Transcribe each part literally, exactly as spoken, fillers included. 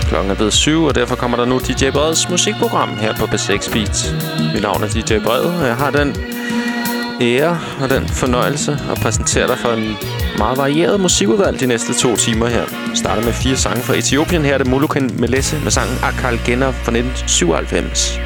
Klokken er blevet syv, og derfor kommer der nu D J Breds musikprogram her på B seks Beat. Mit navn er D J Bred, og jeg har den ære og den fornøjelse at præsentere dig for en meget varieret musikudvalg de næste to timer her. Vi starter med fire sange fra Etiopien. Her er det Moluken Melesse med sangen Akal Gena fra nitten syvoghalvfems.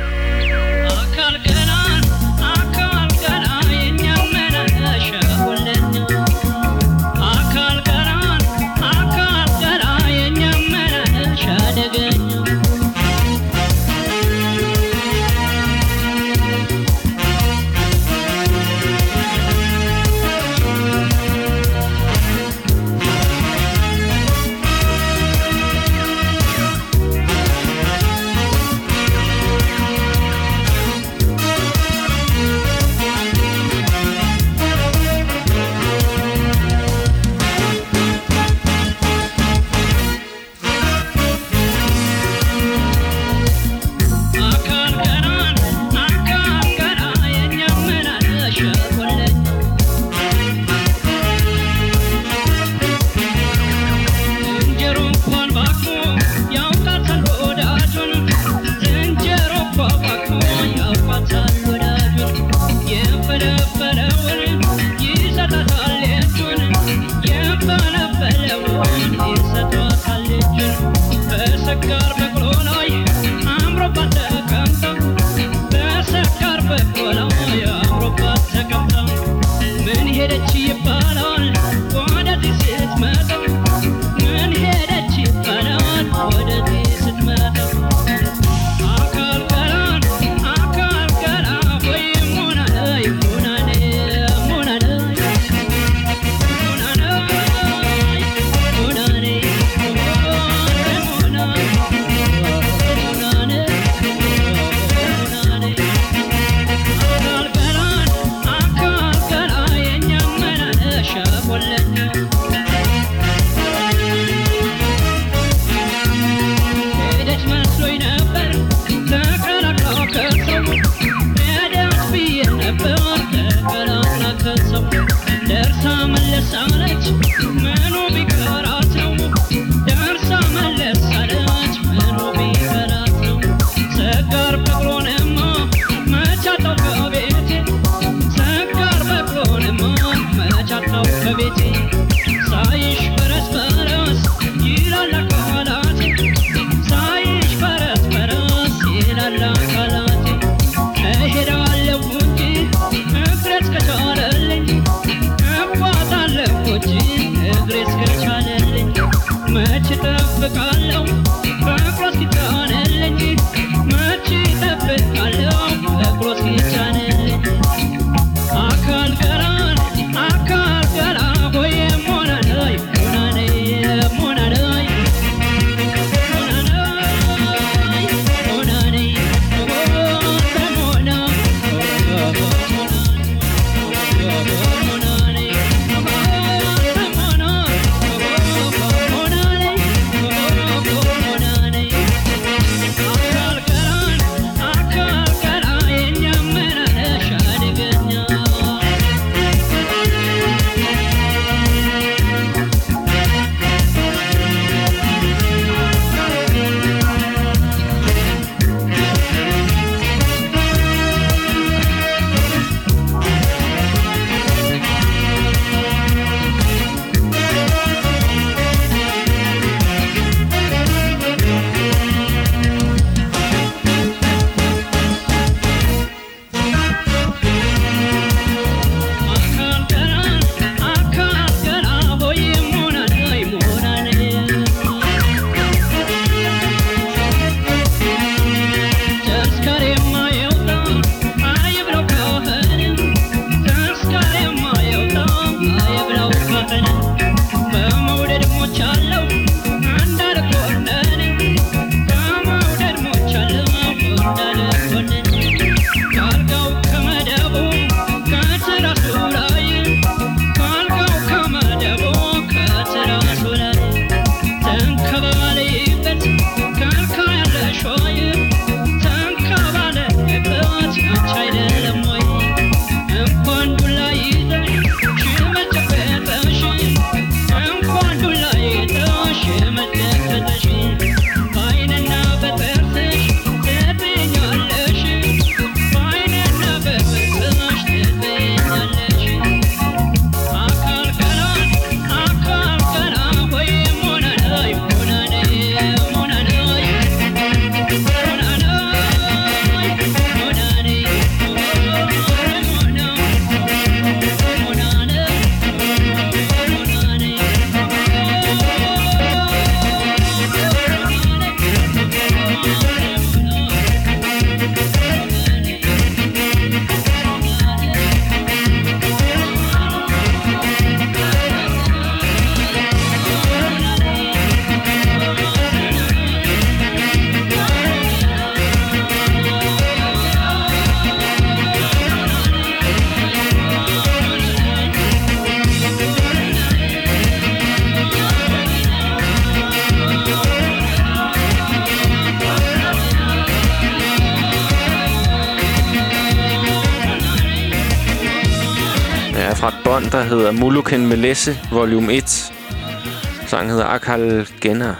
fra et bånd, der hedder Muluken Melesse Volume et. Sangen hedder Akal Genna.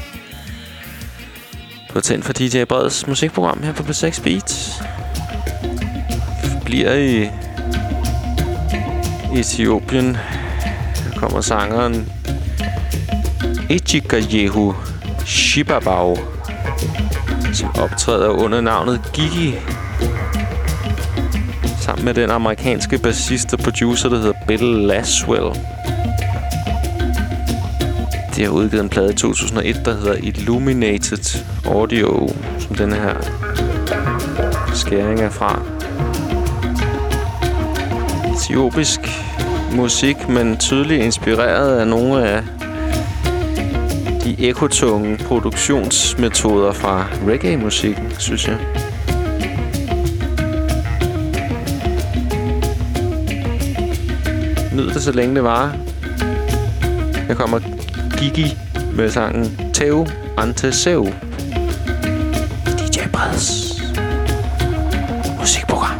Du har tændt for D J Breds musikprogram her på P seks Beats. Vi bliver i Etiopien. Der kommer sangeren Ejikeyehu Shibabau, som optræder under navnet Gigi, sammen med den amerikanske bassist og producer, der hedder Bill Laswell. De har udgivet en plade i to tusind og et, der hedder Illuminated Audio, som denne her skæring er fra. Etiopisk musik, men tydeligt inspireret af nogle af de ekotunge produktionsmetoder fra reggae-musikken, synes jeg. Nyd det, så længe det varer. Her kommer Gigi med sangen Teo Ante Seu. D J Breds musikprogram.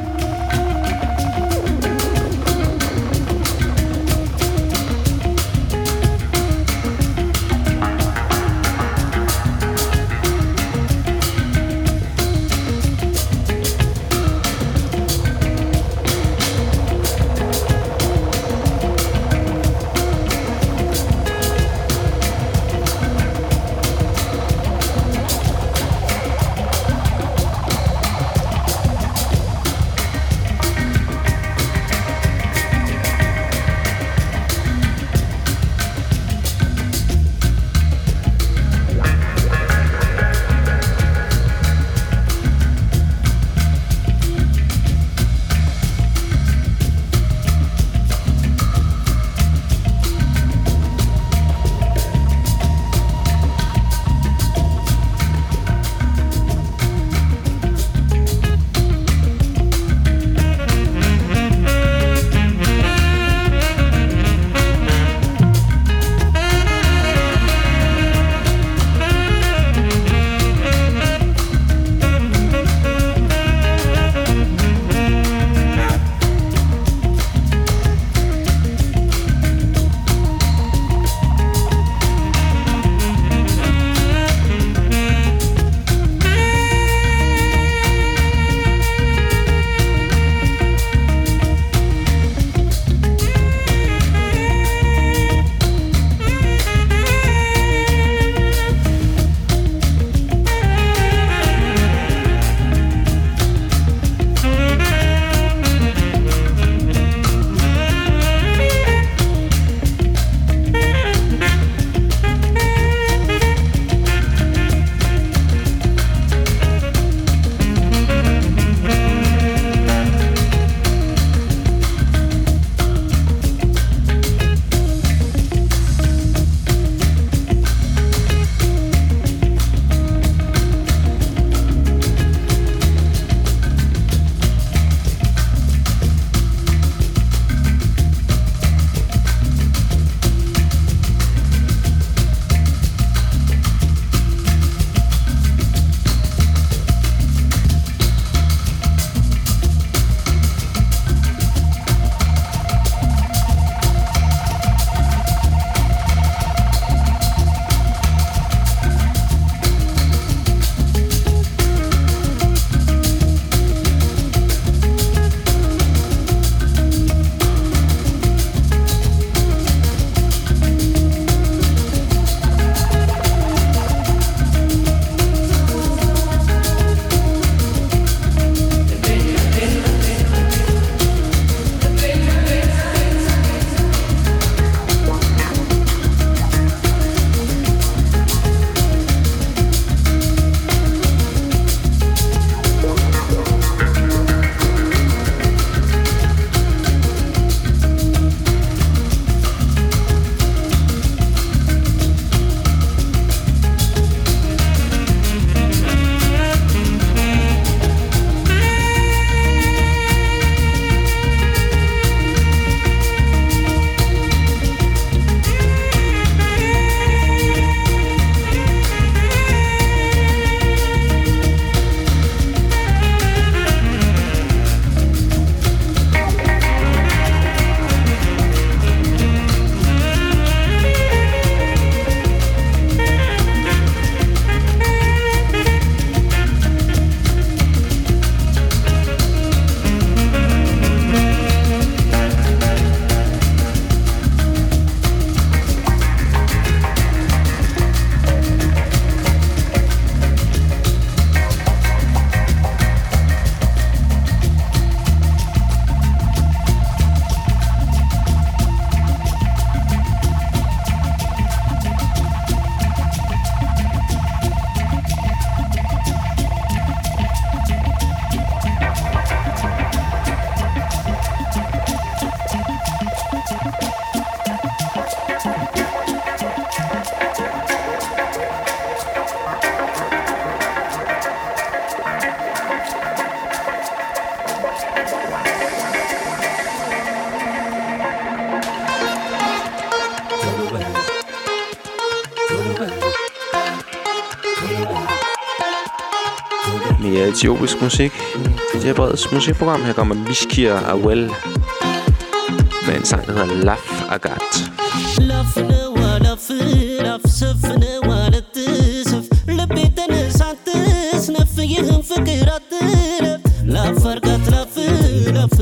Mere etiopisk musik. D J Breds musikprogram. Her kommer Mishkir Awel med en sang, der hedder Laf Agat. Lafne wa laf laf safne wa latsaf labitana santas nafyhum fikrat laf argat laf laf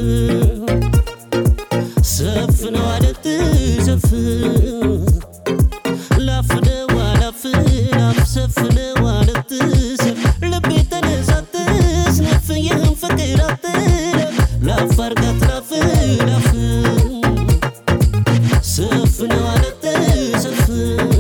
safne wa latsaf lafne wa laf laf safne wa latsaf labitana santas nafyhum fikrat laf argat laf laf سفن على السفن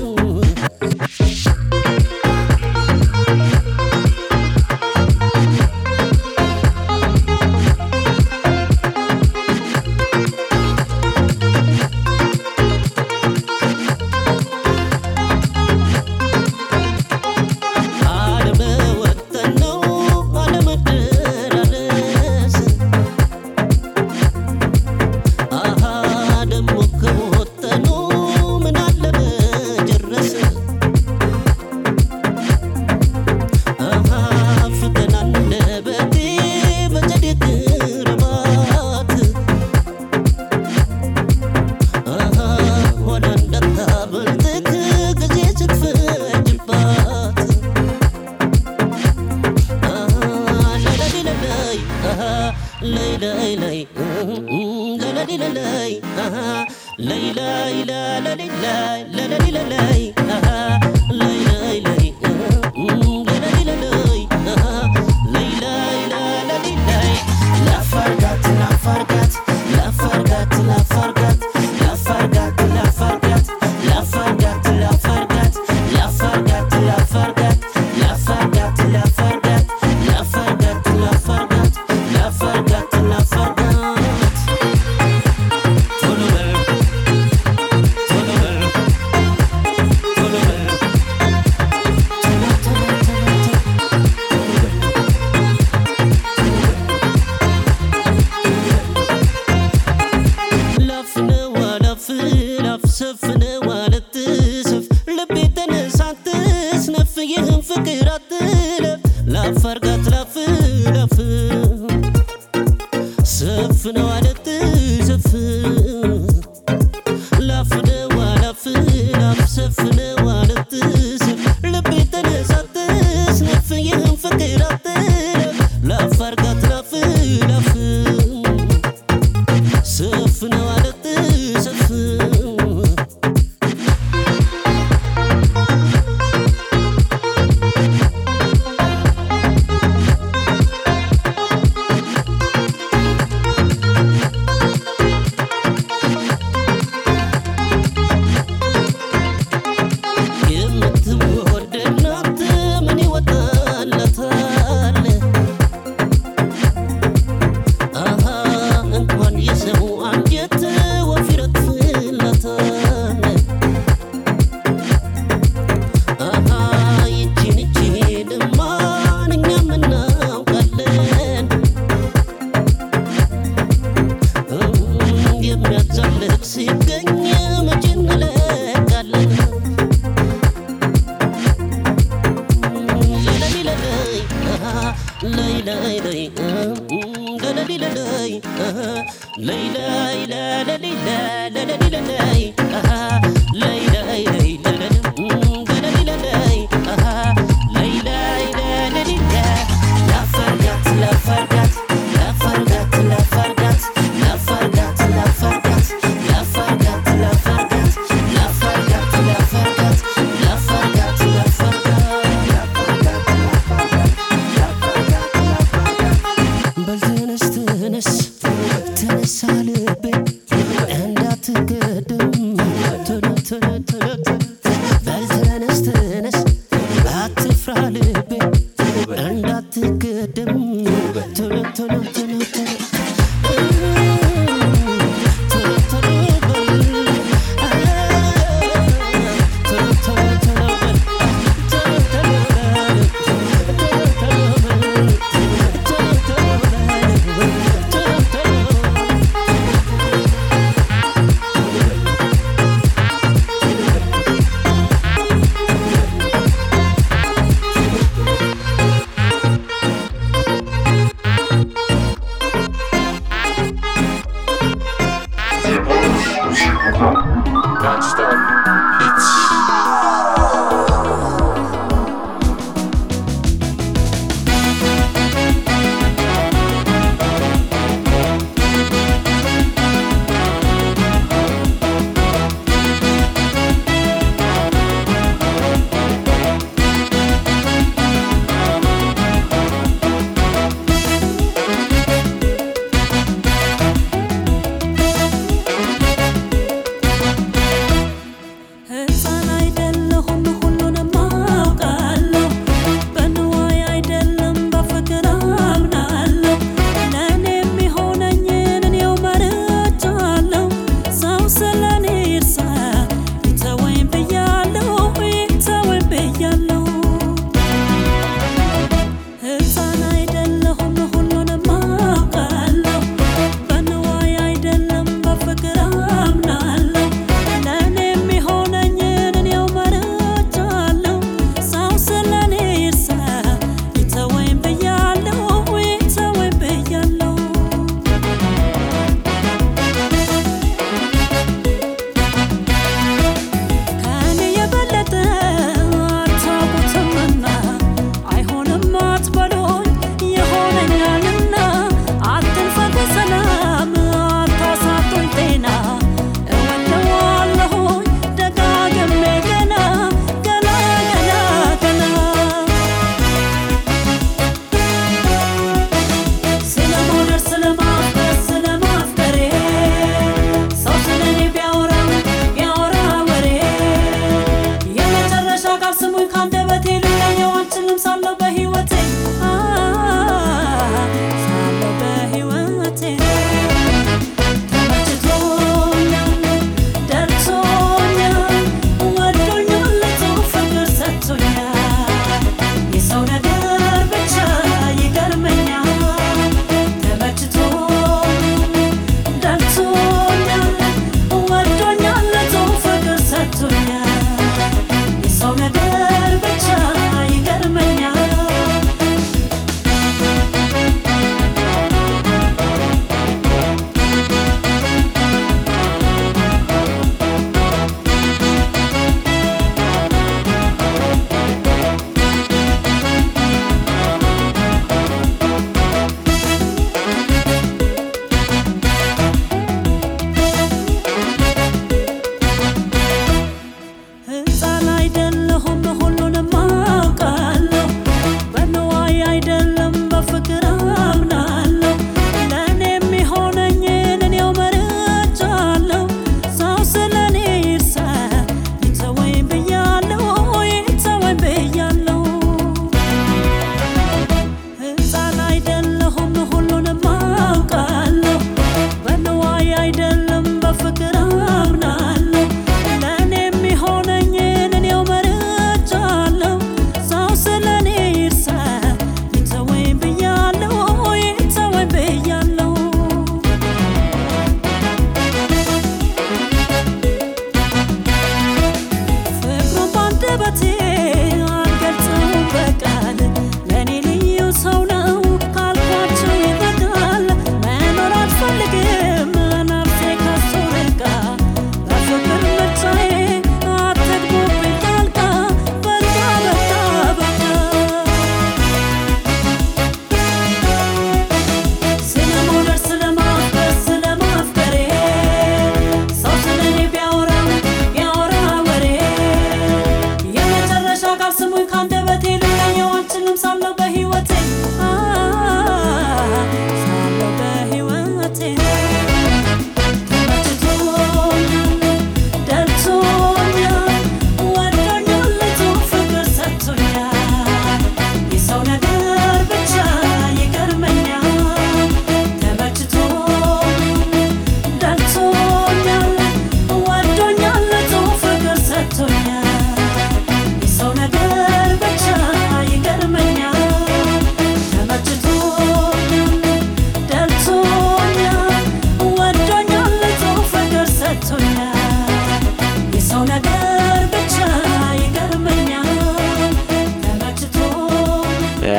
Tennessee, Tennessee,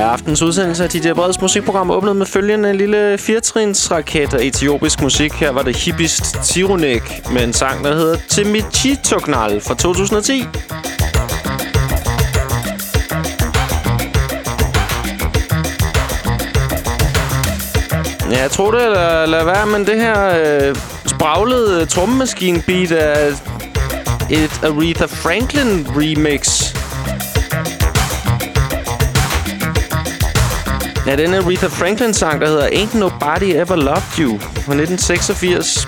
aftens udsendelse af D J Breds musikprogram åbnet med følgende lille firetrinsraket af etiopisk musik. Her var det Hippist Tirunek med en sang, der hedder Timichitognal fra to tusind og ti. Ja, jeg tror det, eller lad være, men det her øh, spraglede trommemaskine-beat er et Aretha Franklin remix. Ja, den er Aretha Franklin-sang, der hedder Ain't Nobody Ever Loved You fra nitten seksogfirs.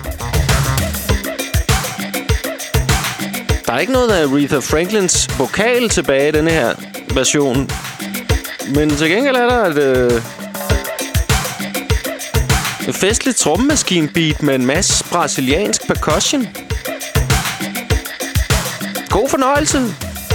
Der er ikke noget af Aretha Franklins vokal tilbage i denne her version. Men til gengæld er der et, øh, et festligt trommemaskine-beat med en masse brasiliansk percussion. God fornøjelse!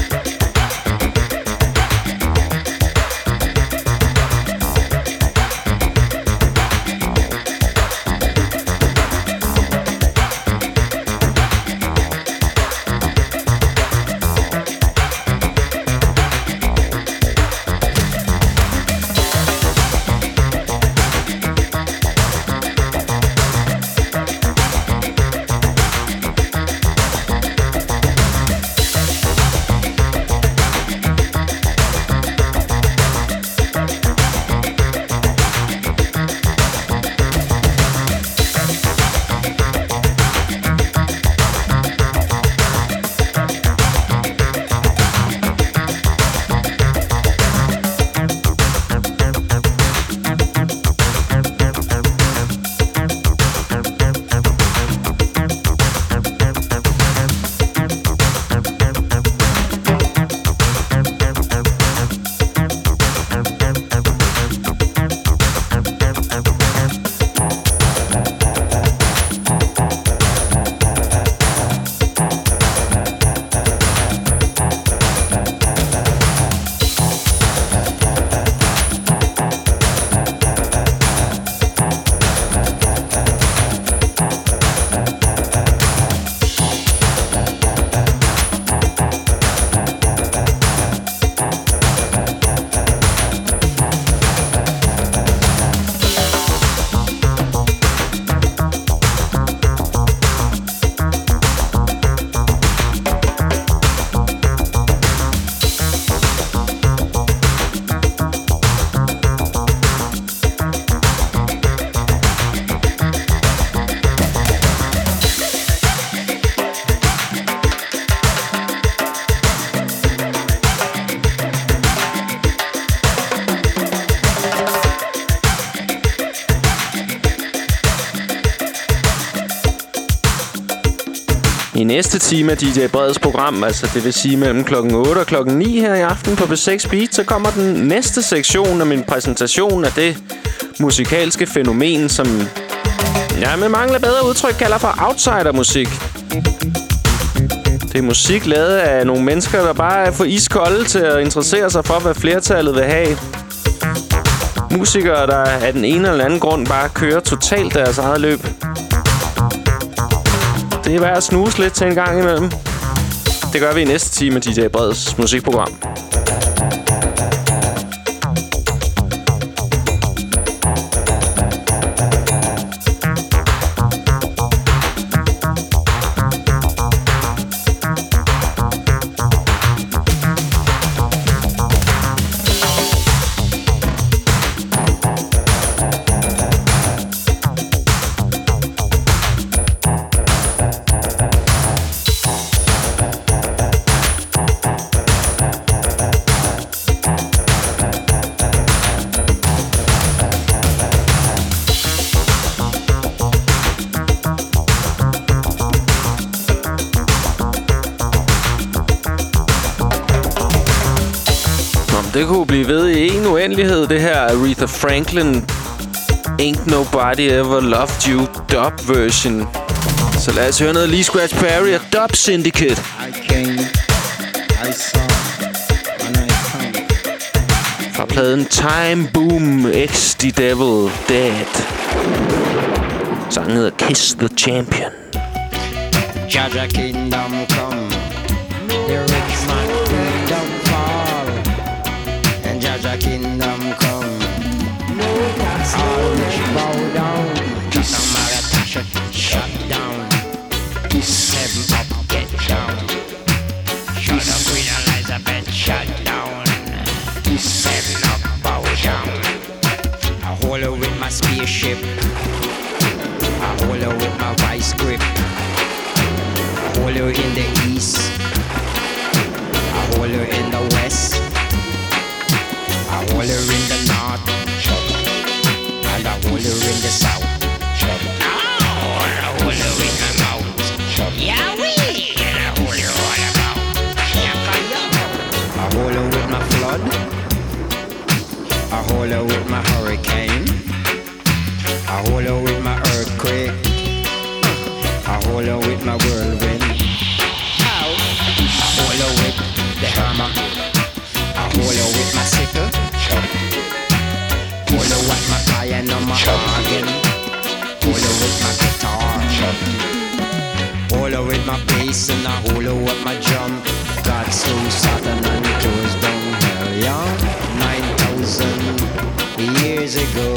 I næste time af D J Breds program, altså det vil sige mellem klokken otte og klokken ni her i aften på B seks Beat, så kommer den næste sektion af min præsentation af det musikalske fænomen, som jeg med mangler bedre udtryk kalder for outsidermusik. Det er musik lavet af nogle mennesker, der bare er for iskolde til at interessere sig for, hvad flertallet vil have. Musikere, der af den ene eller anden grund bare kører totalt deres eget løb. Det er værd at snuse lidt til en gang imellem. Det gør vi i næste time af D J Breds musikprogram. Det kunne blive ved i en uendelighed, det her Aretha Franklin Ain't Nobody Ever Loved You dub version. Så lad os høre noget Lee Scratch Perry og Dub Syndicate. I came, I saw, and I come. Fra pladen Time Boom X The Devil Dead. Sangen hedder Kiss the Champion. Jaja kingdom come, the rich man kingdom fall, and Jaja kingdom come. flood. I hold her with my hurricane. I hold her with my earthquake. I hold her with my whirlwind. Ow. I hold her with the hammer. I hold her with my sickle. Hold her with my piano, my organ. Hold her with my guitar. Hold her with my bass and I hold her with my drum. God slew Satan and closed down hell, yeah. Nine thousand years ago.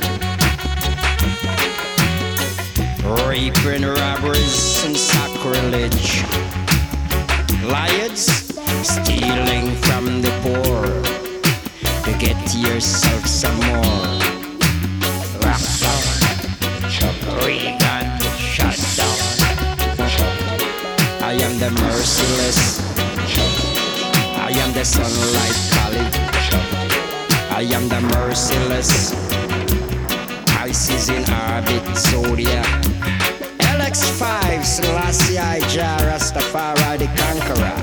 Rape and robberies and sacrilege. Liars stealing from the poor to get yourself some more. Rock down, Reagan, shut down. I am the merciless. I am the sunlight college. I am the merciless. Isis in orbit, Zodiac. L X five, Selassie I, Jah Rastafari the conqueror.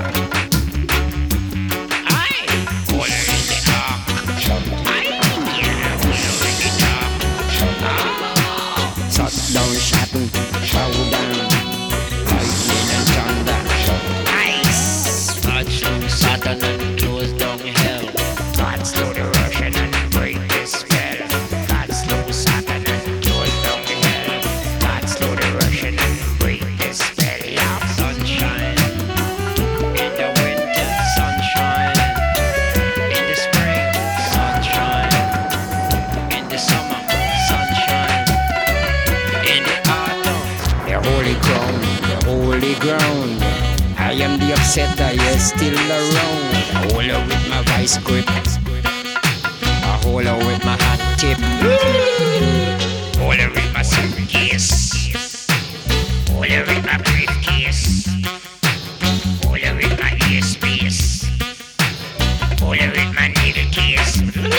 I hold her in the dark. I yeah, hold her in the dark. Ah, touchdown, shotting, bow down, lightning and thunder. Ice, touchdown, Satan and close down hell. God slew the Russian and break the spell. God slew Satan and close down hell. God slew the Russian and break the spell. Yeah. Sunshine in the winter, sunshine in the spring, sunshine in the summer, sunshine in the autumn. The holy ground, the holy ground. I am the upsetter, yes, still around. I hold her with my vice grip. I hold her with my hot tip. Hold her with my suitcase. Hold her with my briefcase. Hold her with my earspace. Hold her with my needle case.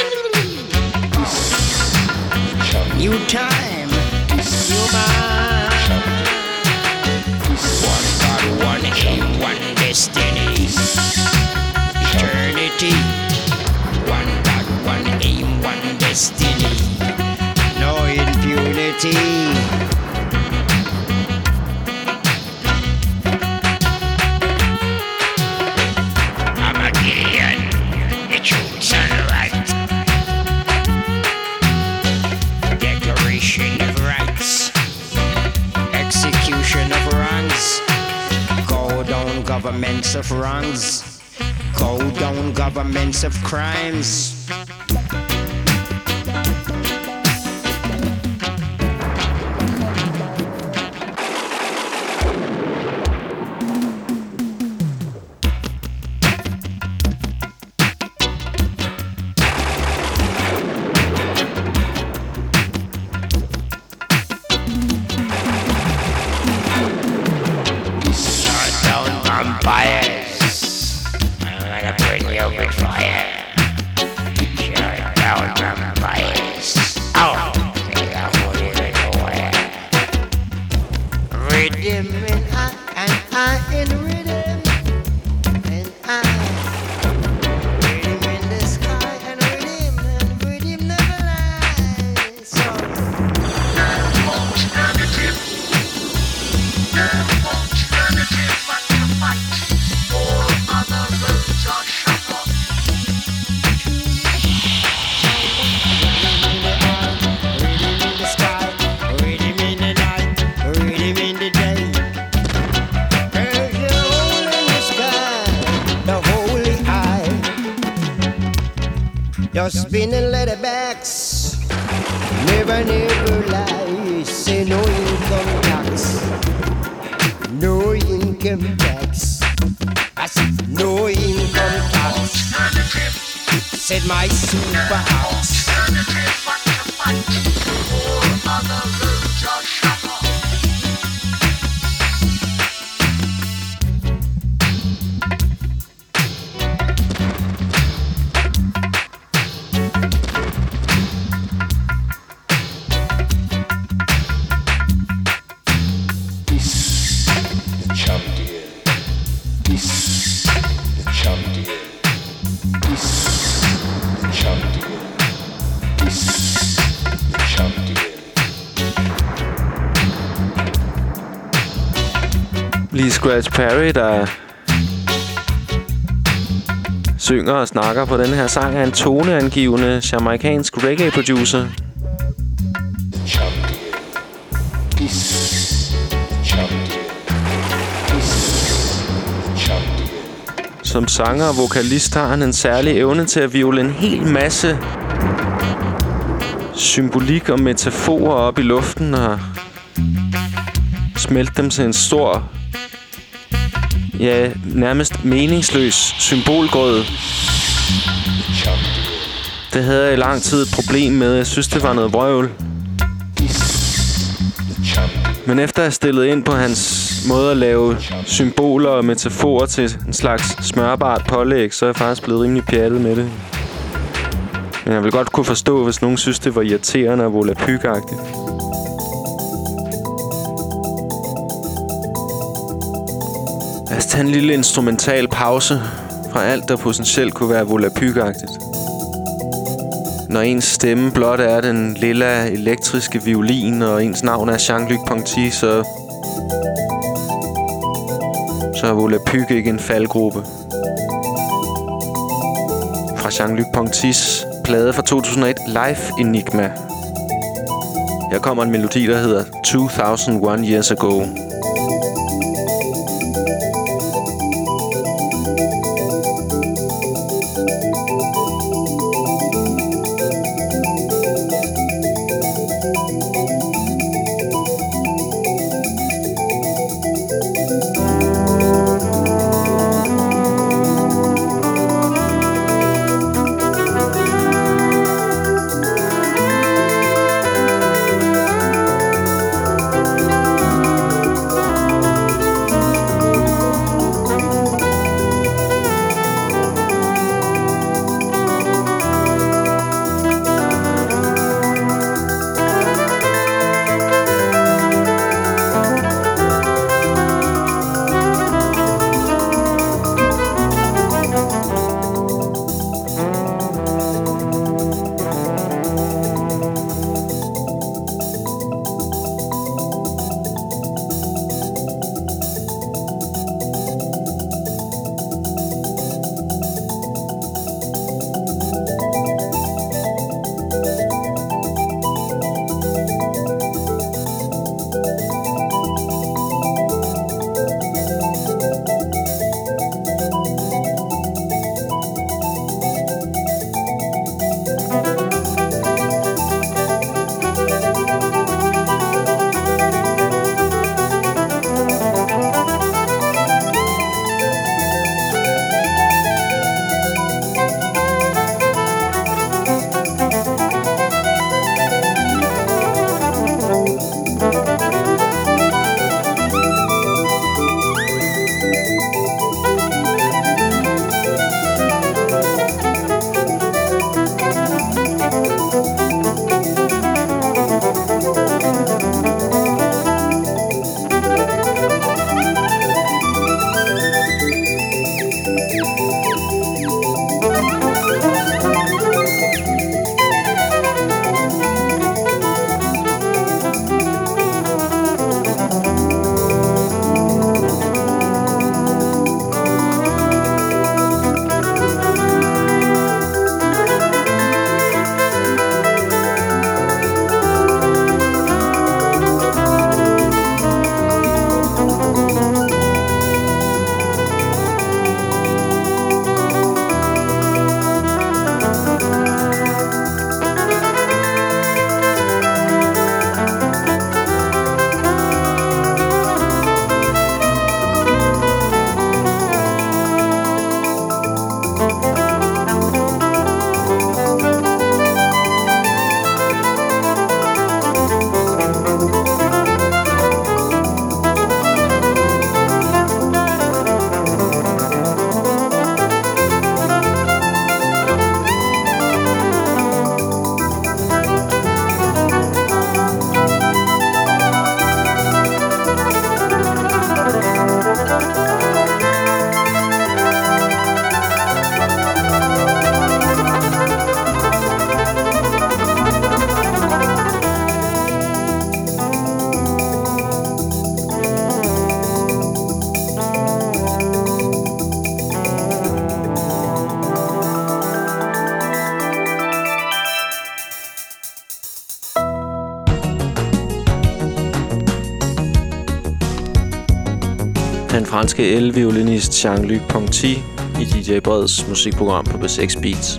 New time, new mind. One God, one aim, one destiny. Eternity. One God, one aim, one destiny. No impunity. I'm a Gideon, the truth and right. Declaration of rights. Execution of wrongs. Go down governments of wrongs. Go down governments of crimes. Shut down vampires. I'm gonna bring you with fire. Shut down vampires. Oh, they are holding it away. Rhythm and I, and I in rhythm. And I. Rhythm in the sky and rhythm, and rhythm never lies. So. Just spinning letterbacks, never, never lie. Say no income tax, no income tax. I said no income tax. Said my super house. Chum dear. Lee Scratch Perry, der synger og snakker på den her sang, er en toneangivende jamaikansk reggae-producer. Som sanger og vokalist har han en særlig evne til at hvirvle en hel masse symbolik og metaforer op i luften og smelte dem til en stor, ja, nærmest meningsløs symbolgrød. Det havde jeg i lang tid et problem med. Jeg synes, det var noget vrøvl. Men efter at have stillet ind på hans måde at lave symboler og metaforer til en slags smørbart pålæg, så er jeg faktisk blevet rimelig pjattet med det. Men jeg vil godt kunne forstå, hvis nogen synes, det var irriterende og volapyk-agtigt. Lad os tage en lille instrumental pause fra alt, der potentielt kunne være volapyk-agtigt. Når ens stemme blot er den lilla elektriske violin, og ens navn er Jean-Luc Ponty, så... så er volapyk ikke en faldgruppe. Fra Jean-Luc Pontys plade fra to tusind og et, Life Enigma. Her kommer en melodi, der hedder two thousand one Years Ago. franske el-violinist Jean-Luc Ponty i D J Breds musikprogram på B seks Beats.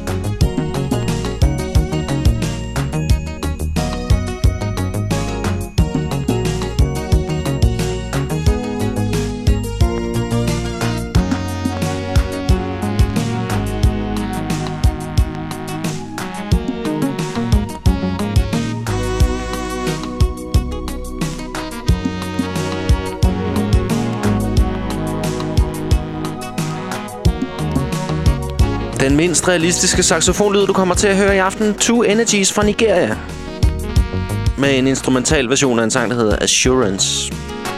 Den mindst realistiske saxofonlyd, du kommer til at høre i aften, Two Energies fra Nigeria. Med en instrumental version af en sang, der hedder Assurance.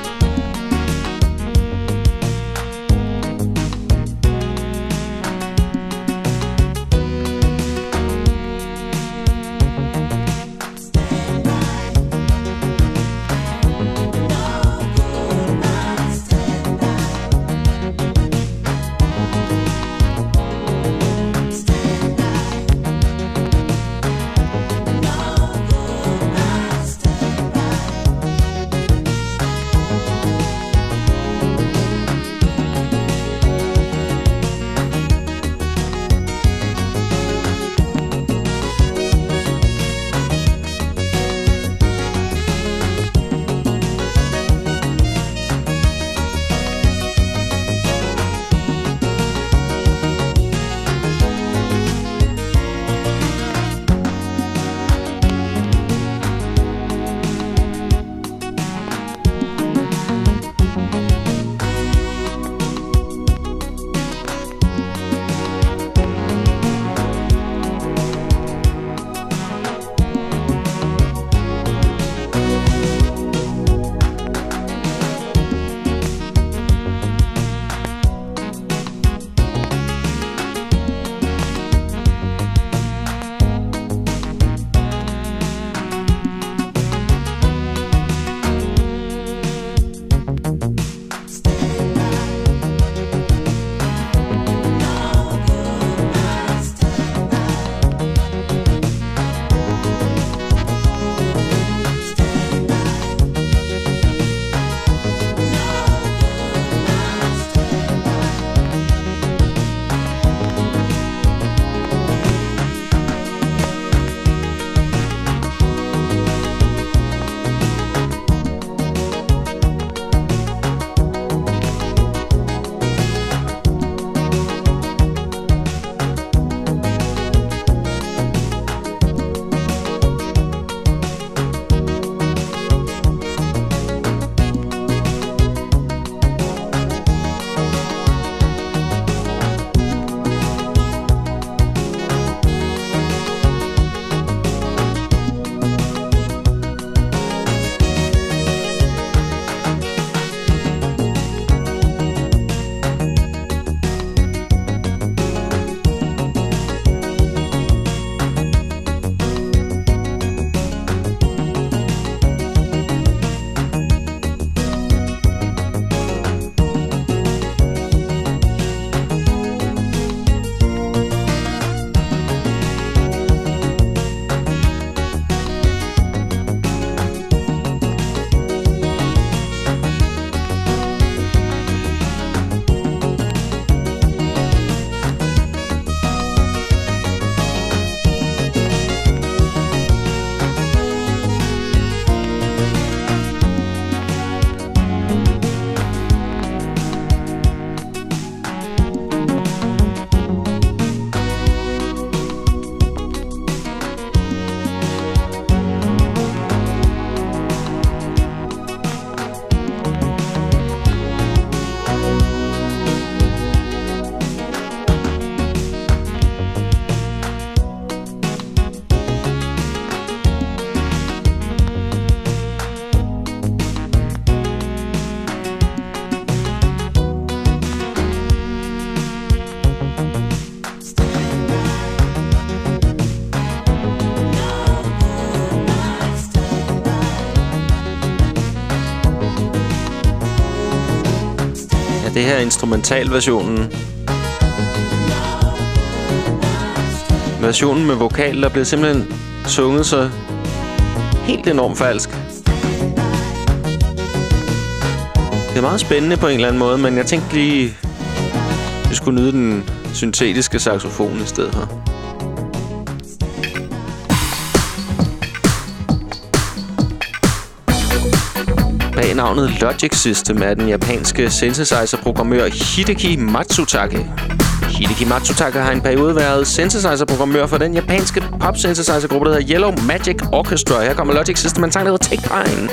Det her er instrumentalversionen. Versionen med vokal, der bliver simpelthen sunget så helt enormt falsk. Det er meget spændende på en eller anden måde, men jeg tænkte lige, vi skulle nyde den syntetiske saxofon i stedet her. Bag navnet Logic System er den japanske synthesizer-programmør Hideki Matsutake. Hideki Matsutake har en periode været synthesizer-programmør for den japanske pop-synthesizer-gruppe, der hedder Yellow Magic Orchestra. Her kommer Logic System, en sang, der hedder Take Pine.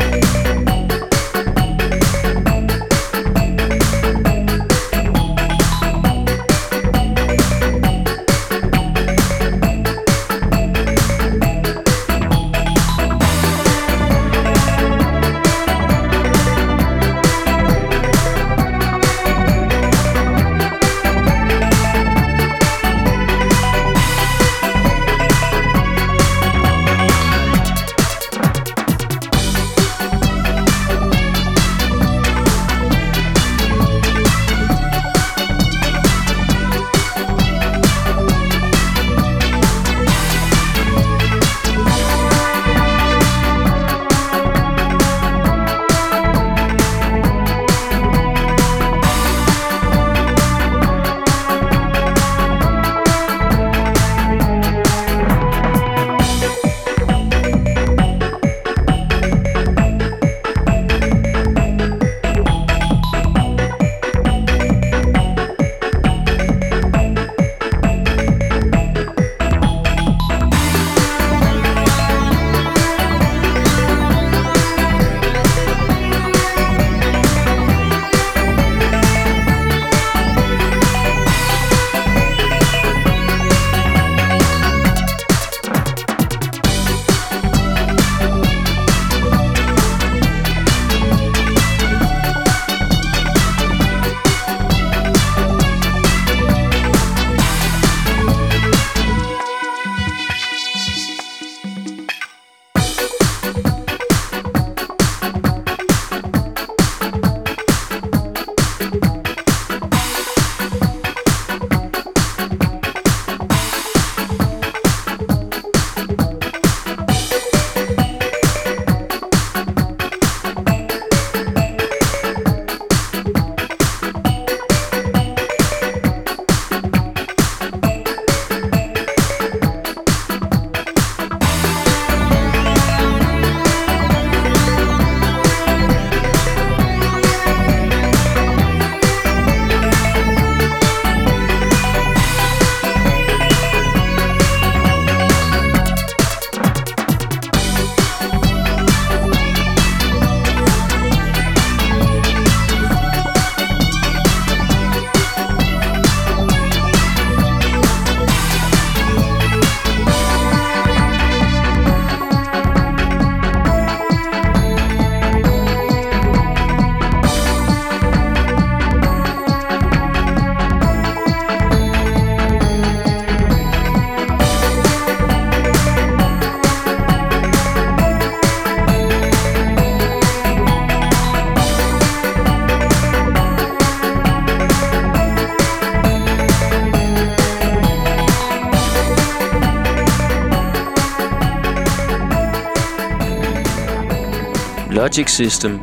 Logic System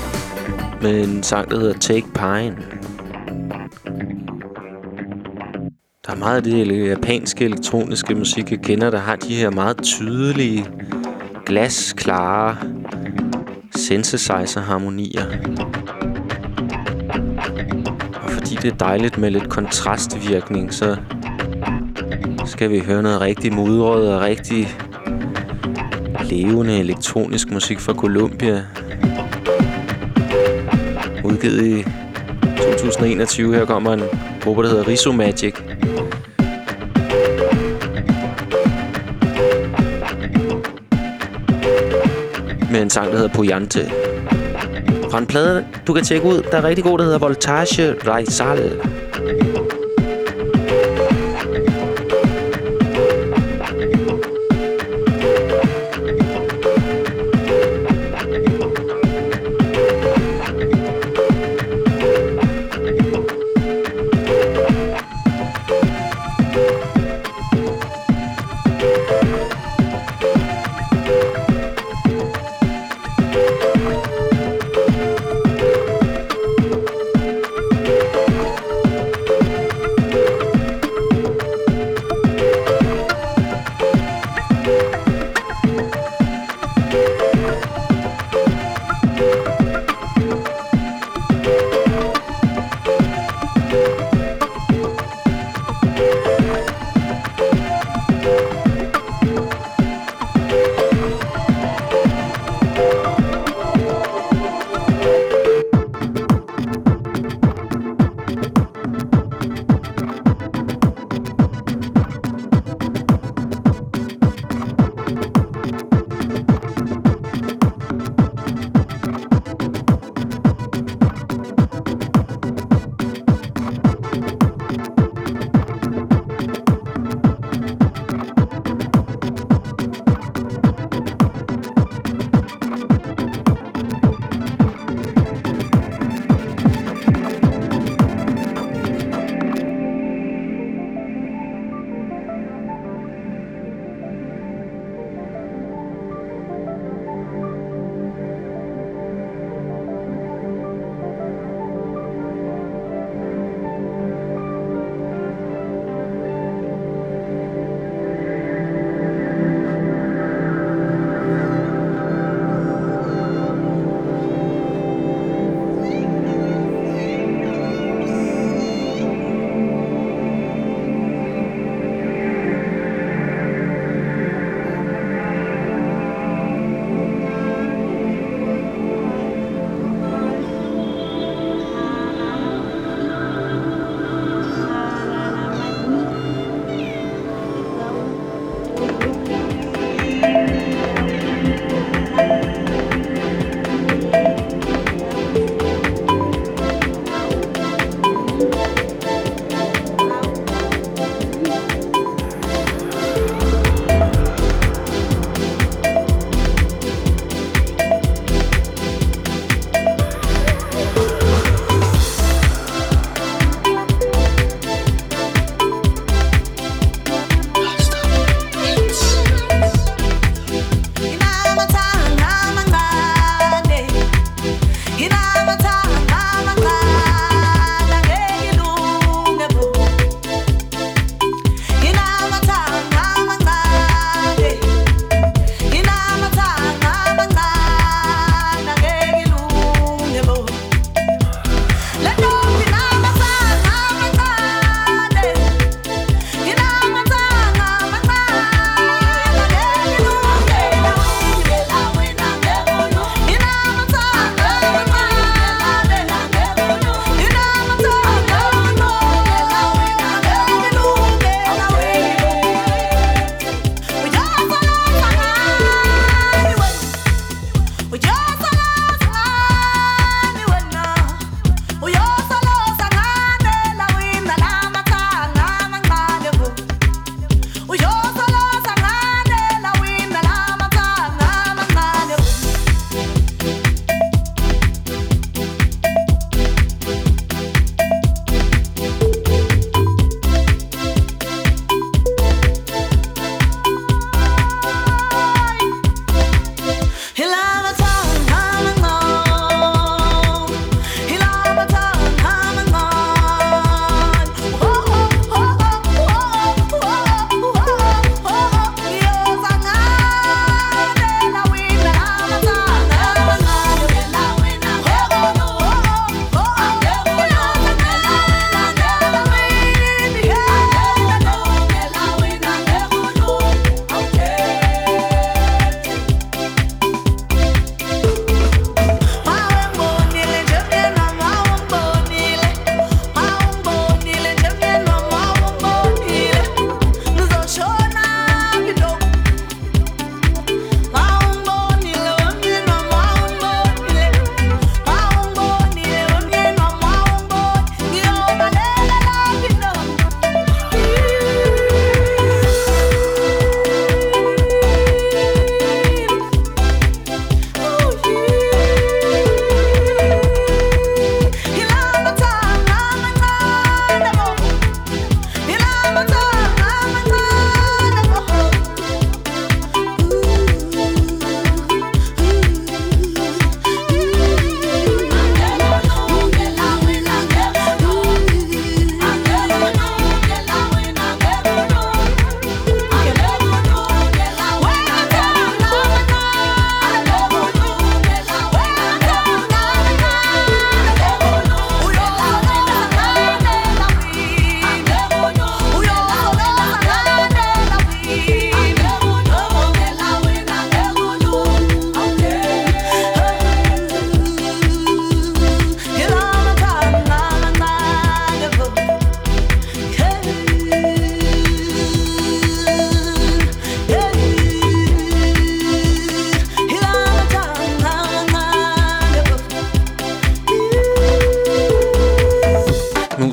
med en sang, der hedder Take Pine. Der er meget af det japanske elektroniske musik, jeg kender, der har de her meget tydelige, glasklare synthesizer-harmonier. Og fordi det er dejligt med lidt kontrastvirkning, så skal vi høre noget rigtig mudret og rigtig levende elektronisk musik fra Columbia. Udgivet i to tusind og enogtyve. Her kommer en gruppe, der hedder Rizzo Magic. Med en sang, der hedder Puyante. Fra en plade, du kan tjekke ud, der er rigtig god, der hedder Voltage Raizal.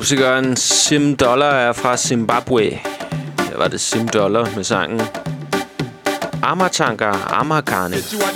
Musikeren Sim Dollar er fra Zimbabwe. Her var det Sim Dollar med sangen Amatanga Amakane.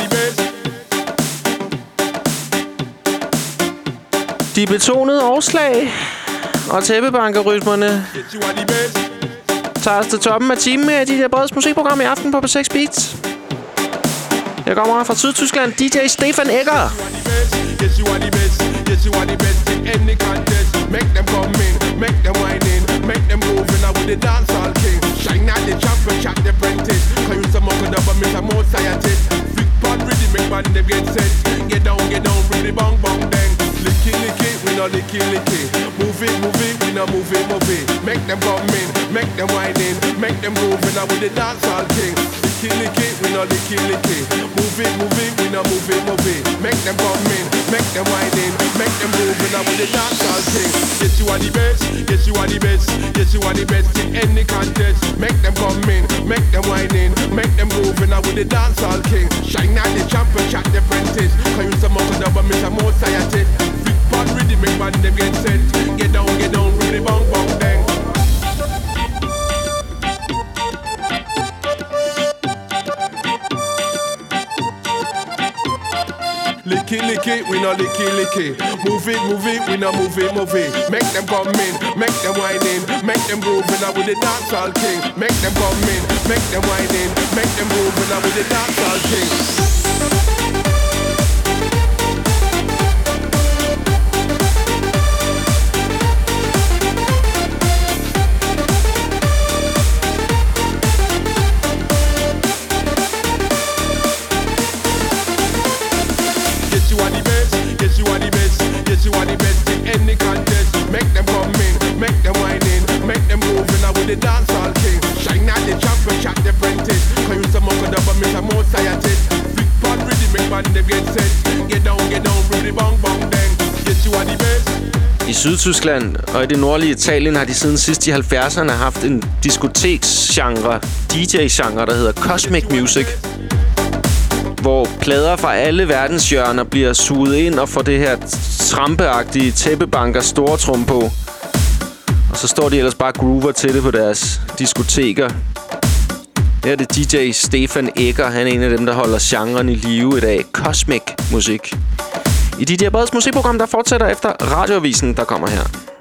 De betonede overslag og tæppebankerrytmerne tager os til toppen af timen med de der Breds musikprogram i aften på P seks Beats. Jeg kommer fra Sydtyskland, D J Stefan Egger. Yes, you are the best. Yes, you are the best in any contest. Make them come in, make them whine in, make them moving out with the dancehall king. Shine out the champion, chat the apprentice. Cause you some more double, me some more scientist. Freak part rhythm, make man them get set. Get down, get down, really bang bang bang. Licky licky, we no licky licky. Move it, move it, we no move it, move it. Make them come in, make them whine in, make them moving out with the dancehall king. Licky licky, we no licky licky. Move it, move it, we no move it, move it. Make them come in, make them whine in, make them moving out with the dancehall king. Yes, you are the best, yes, you are the best, yes, you are the best in any contest. Make them come in, make them whine in, make them moving out with the dancehall king. Shine out the champion, chat the apprentice. Cause you some more double, me some more scientist. Freak part rhythm, make man them get set. Get down, get down, really bang bang bang. Licky licky, we no licky licky. Move it, move it, we no move it, move it. Make them come in, make them whine in, make them grooving out with the dancehall king. Make them come in, make them whine in, make them grooving out with the dancehall king. You are the best in any contest. Make them come in, make them whine in, make them moving out with the dancehall king. Shine out the champion, chat the apprentice. Cause you some more double, me some more scientist. Freak part rhythm, make man them get set. Get down, get down, really bang bang bang. Yes, you are the best. I Sydtyskland og i det nordlige Italien har de siden sidst i halvfjerdserne haft en diskoteksgenre, D J-genre, der hedder Cosmic Music, hvor plader fra alle verdenshjørner bliver suget ind og får det her trampeagtige tæppebanker stortrum på. Og så står de ellers bare groover til det på deres diskoteker. Her er det D J Stefan Egger. Han er en af dem, der holder genren i live i dag. Cosmic musik. I D J Breds musikprogram, der fortsætter efter radioavisen, der kommer her.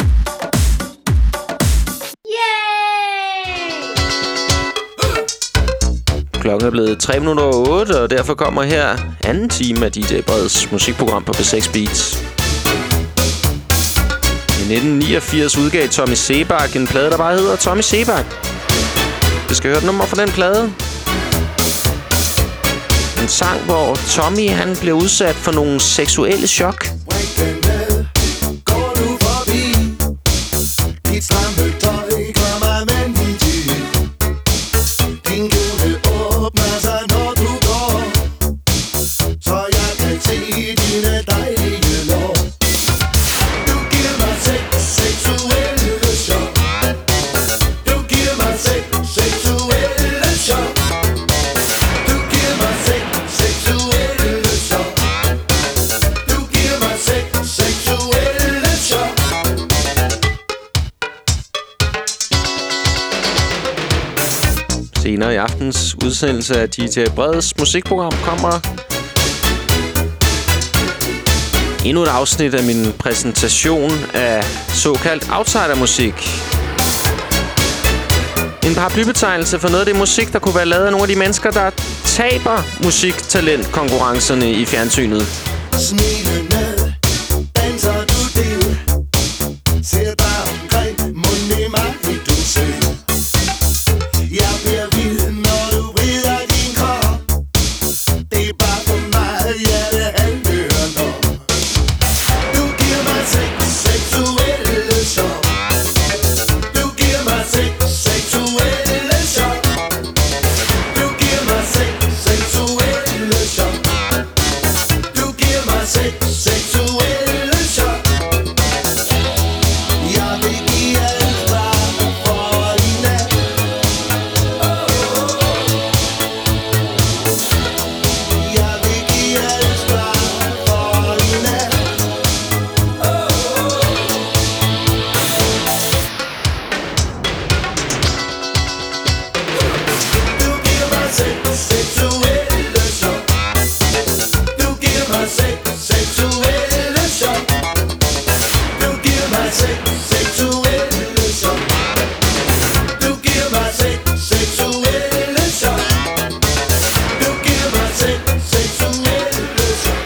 Klokken er blevet tre minutter over otte, og derfor kommer her anden time af D J Breds musikprogram på P seks Beats. I nitten niogfirs udgav Tommy Sebak en plade, der bare hedder Tommy Sebak. Vi skal høre et nummer fra den plade. En sang, hvor Tommy han bliver udsat for nogle seksuelle chok. Senere i aftens udsendelse af D J Breds musikprogram kommer endnu et afsnit af min præsentation af såkaldt outsidermusik. En paraplybetegnelse for noget af det musik, der kunne være lavet af nogle af de mennesker, der taber musiktalentkonkurrencerne i fjernsynet. Smilende danser du det. Ser bare omkring, munden i mig, du ser. Jeg bliver vild, når du vrider din krop. Det er bare for mig, ja, det halvører når. Du giver mig sex, seksuelle chok. Du giver mig sex, seksuelle chok. Du giver mig sex, seksuelle chok. Du giver mig sex, seksuelle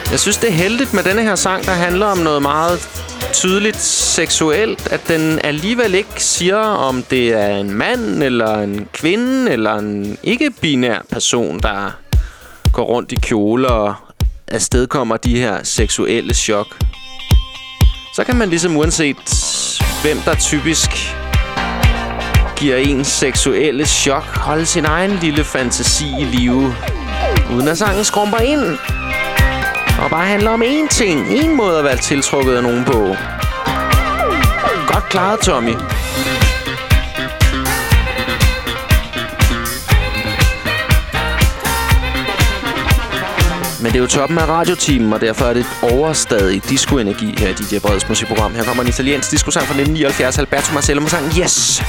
Jeg synes, det er heldigt med denne her sang, der handler om noget meget tydeligt seksuelt, at den alligevel ikke siger, om det er en mand, eller en kvinde, eller en ikke-binær person, der går rundt i kjole og afstedkommer de her seksuelle chok. Så kan man ligesom uanset hvem der typisk giver en seksuelle chok, holde sin egen lille fantasi i live, uden at sangen skrumper ind. Og bare handler om én ting. Én måde at være tiltrukket af nogen på. Godt klaret, Tommy. Men det er jo toppen af radioteamen, og derfor er det overstadig disco-energi her i D J Breds musikprogram. Her kommer en italiensk disco-sang fra nitten nioghalvfjerds. Alberto Marcello med sangen Yes!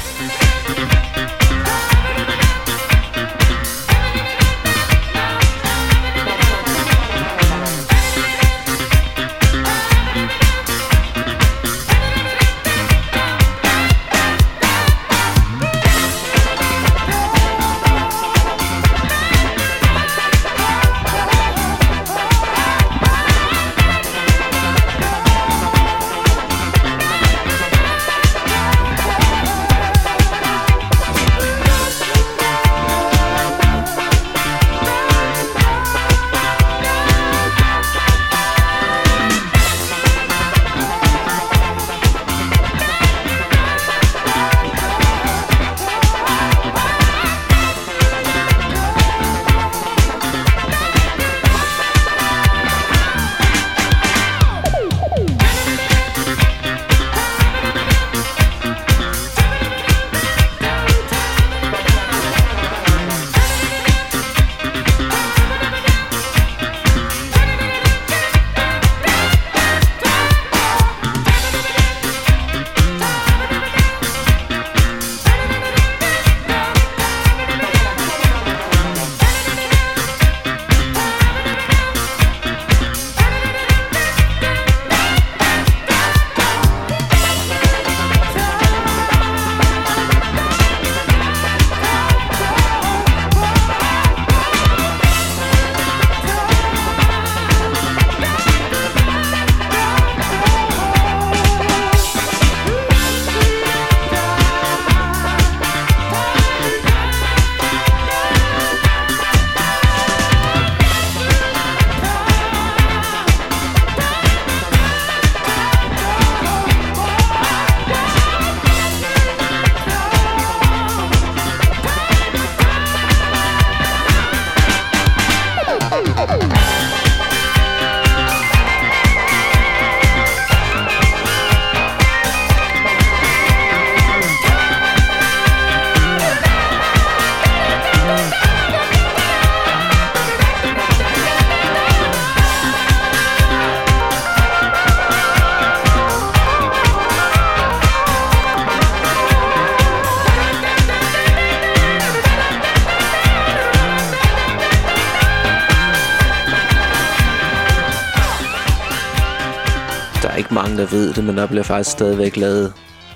Der ved det, men der bliver faktisk stadigvæk lavet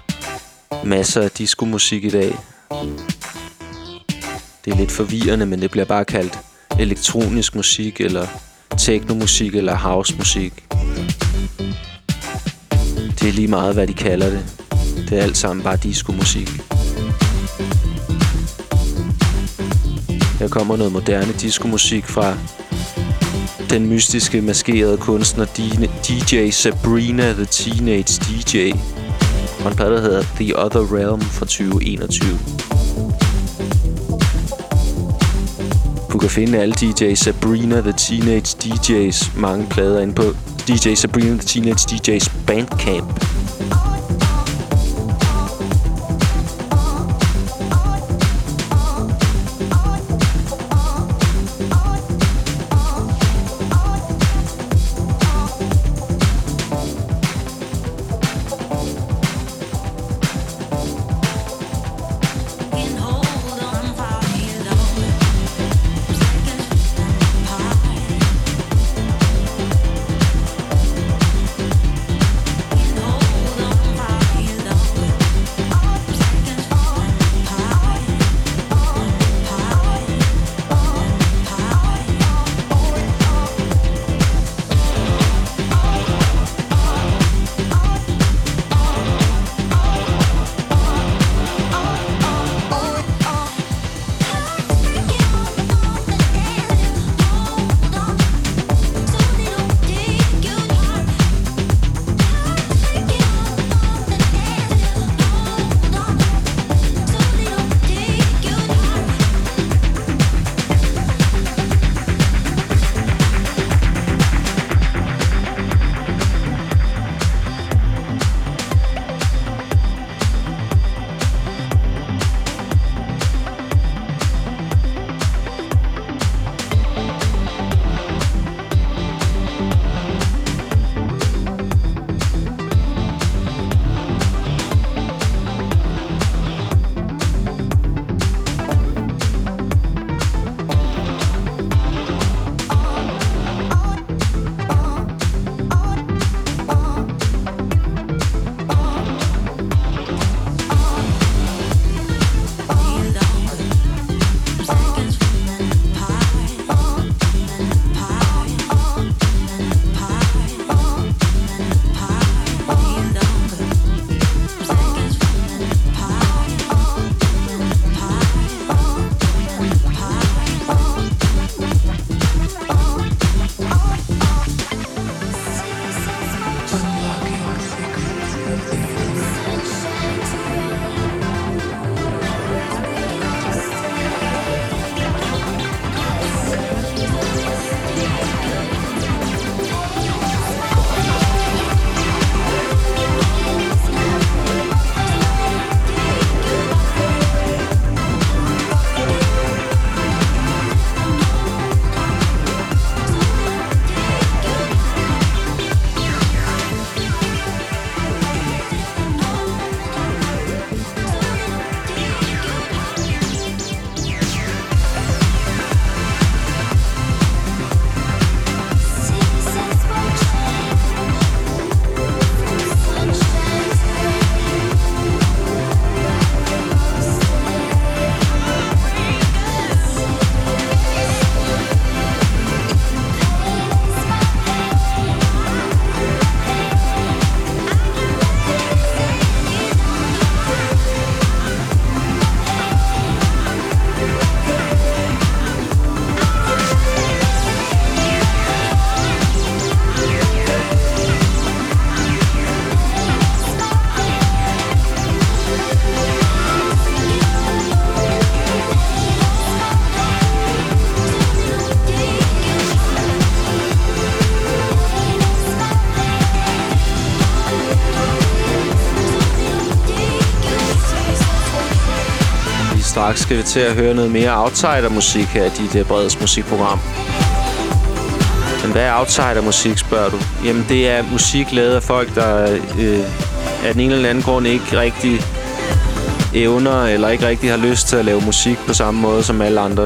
masser af disco-musik i dag. Det er lidt forvirrende, men det bliver bare kaldt elektronisk musik, eller techno-musik, eller house-musik. Det er lige meget, hvad de kalder det. Det er alt sammen bare disco-musik. Her kommer noget moderne disco-musik fra den mystiske, maskerede kunstner D J Sabrina The Teenage D J. Og en plade, der hedder The Other Realm fra tyve enogtyve. Du kan finde alle D J Sabrina The Teenage D J's mange plader inde på D J Sabrina The Teenage D J's Bandcamp. Hold Straks skal vi til at høre noget mere outsider-musik her i D J Breds musikprogram. Men hvad er outsider-musik, spørger du? Jamen, det er musik lavet af folk, der øh, af den ene eller anden grund ikke rigtig evner eller ikke rigtig har lyst til at lave musik på samme måde som alle andre.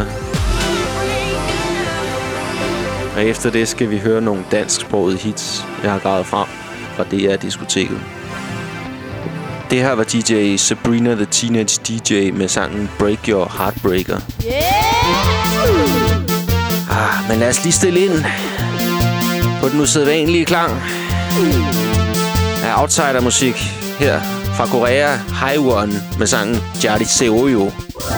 Og efter det skal vi høre nogle dansksprogede hits, jeg har gravet frem fra D R-diskoteket. Det her var D J Sabrina the Teenage D J med sangen Break Your Heartbreaker. Ah, men lad os lige stille ind på den usædvanlige klang af outsider-musik her fra Korea, Haiwon med sangen Jari Seoyo.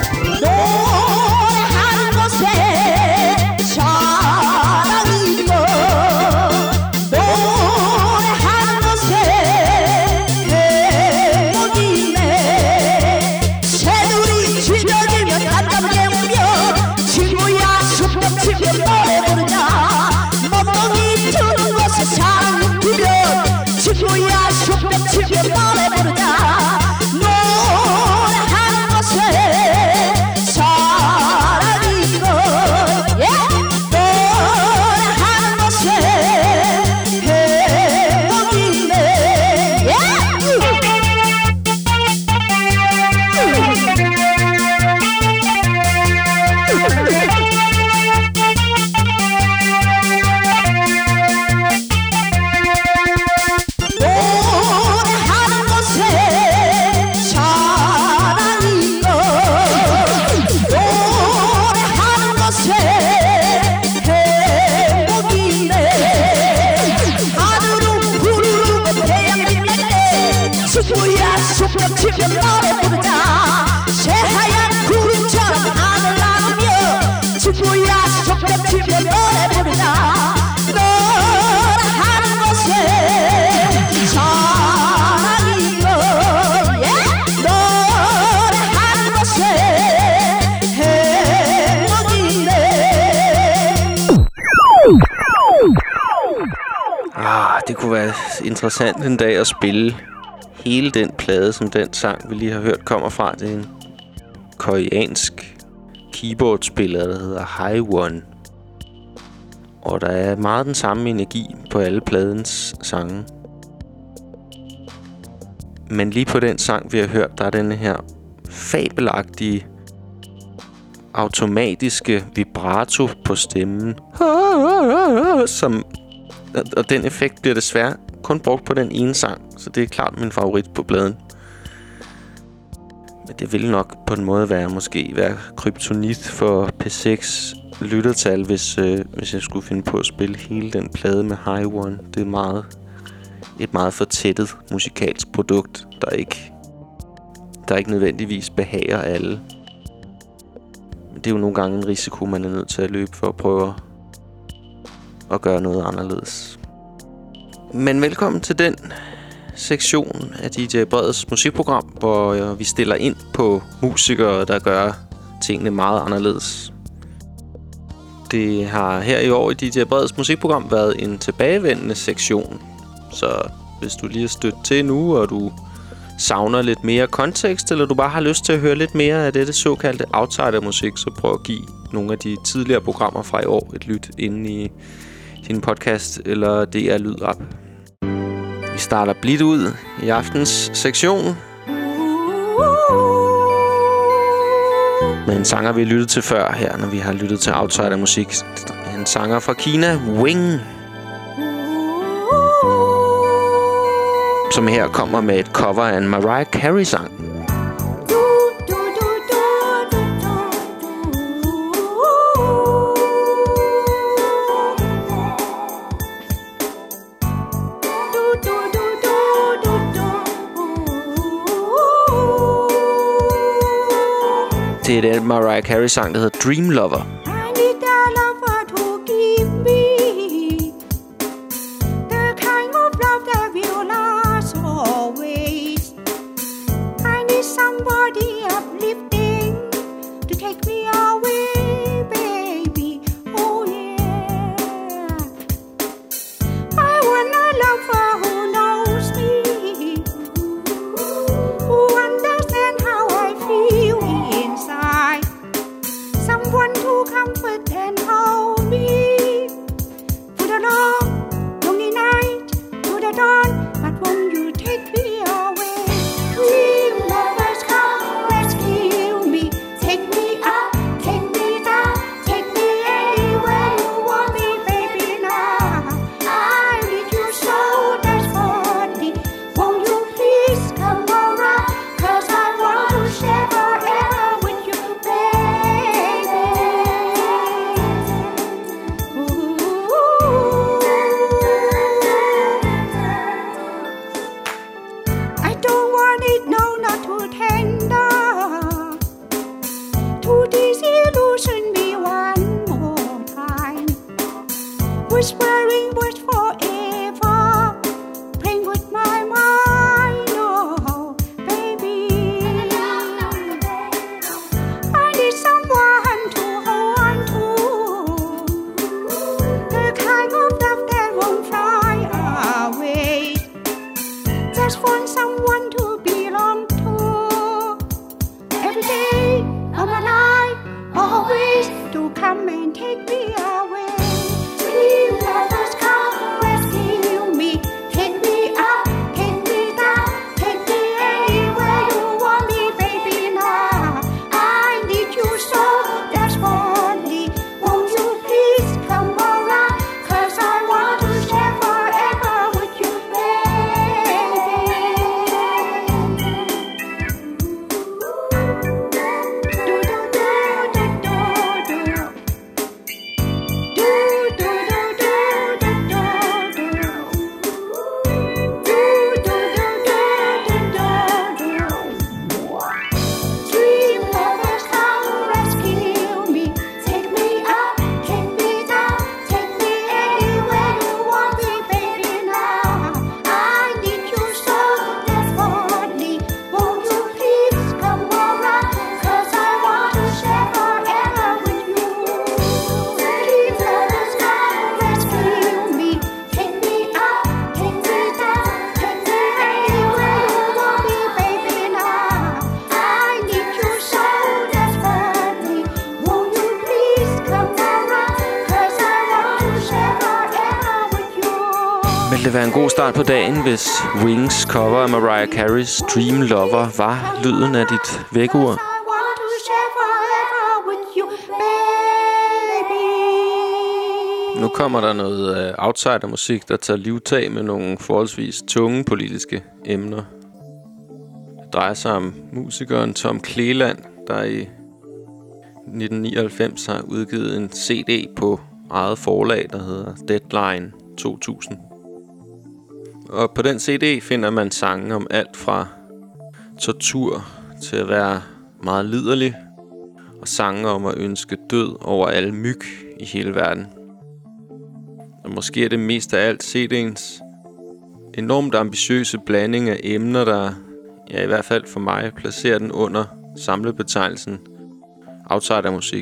Det kunne være interessant en dag at spille hele den plade, som den sang, vi lige har hørt, kommer fra. Det er en koreansk keyboardspiller, der hedder Haiwon. Og der er meget den samme energi på alle pladens sange. Men lige på den sang, vi har hørt, der er denne her fabelagtige automatiske vibrato på stemmen. Som, og den effekt bliver desværre kun brugt på den ene sang, så det er klart min favorit på pladen. Men det vil nok på en måde være måske være kryptonit for P seks lyttertal, hvis, øh, hvis jeg skulle finde på at spille hele den plade med Haiwon. Det er meget, et meget fortættet musikalsk produkt, der ikke, der ikke nødvendigvis behager alle. Men det er jo nogle gange en risiko, man er nødt til at løbe for at prøve at gøre noget anderledes. Men velkommen til den sektion af D J Breds musikprogram, hvor vi stiller ind på musikere, der gør tingene meget anderledes. Det har her i år i D J Breds musikprogram været en tilbagevendende sektion. Så hvis du lige har stødt til nu, og du savner lidt mere kontekst, eller du bare har lyst til at høre lidt mere af dette såkaldte outsider-musik, så prøv at give nogle af de tidligere programmer fra i år et lyt inde i din podcast eller D R Lyd-app. Vi starter blidt ud i aftens sektion med en sanger, vi har lyttet til før her, når vi har lyttet til outsider-musik. En sanger fra Kina, Wing, som her kommer med et cover af en Mariah Carey-sang. Det er den Mariah Carey-sang, der hedder Dream Lover. Inside comfort and hold me for the long, lonely night, to the dawn. But won't you take me away? Dream lovers, come rescue me. Take me up, take me down, take me anywhere you want me, baby, now. I need you so desperately. Won't you please come around? 'Cause I want to share forever with you, baby. Ooh. I don't want it, no, not too tender. To disillusion me one more time. Whispering words forever, playing with my mind, oh baby. I need someone to hold on to, the kind of love that won't fly away. Just want someone to belong to, every day of my life, always to come and take me away. Dream lovers, come rescue me. Take me up, take me down, take me anywhere you want me, baby, now. I need you so desperately. Won't you please come around? 'Cause I want to share forever with you, Dream lovers, come rescue me. Take me up, take me down, take me anywhere you want me, baby, now. I need you so desperately. Won't you please come around? 'Cause I want to share forever with you. Dream lovers, come rescue me. Take me up, take me down, take me anywhere you want me, baby, now. I need you so desperately. Won't you please come around? 'Cause I want to share forever with you. Vil det være en god start på dagen, hvis Wings cover af Mariah Carey's Dream Lover var lyden af dit vækkeur? I want to share forever with you, baby. Nu kommer der noget uh, outsider-musik, der tager livtag med nogle forholdsvis tunge politiske emner. Det drejer sig om musikeren Tom Cleland, der i nitten nioghalvfems har udgivet en C D på eget forlag, der hedder Deadline to tusind. Og på den C D finder man sange om alt fra tortur til at være meget liderlig, og sange om at ønske død over alle myg i hele verden. Og måske er det mest af alt C D'ens enormt ambitiøse blanding af emner, der, ja, i hvert fald for mig, placerer den under samlebetegnelsen outsidermusik.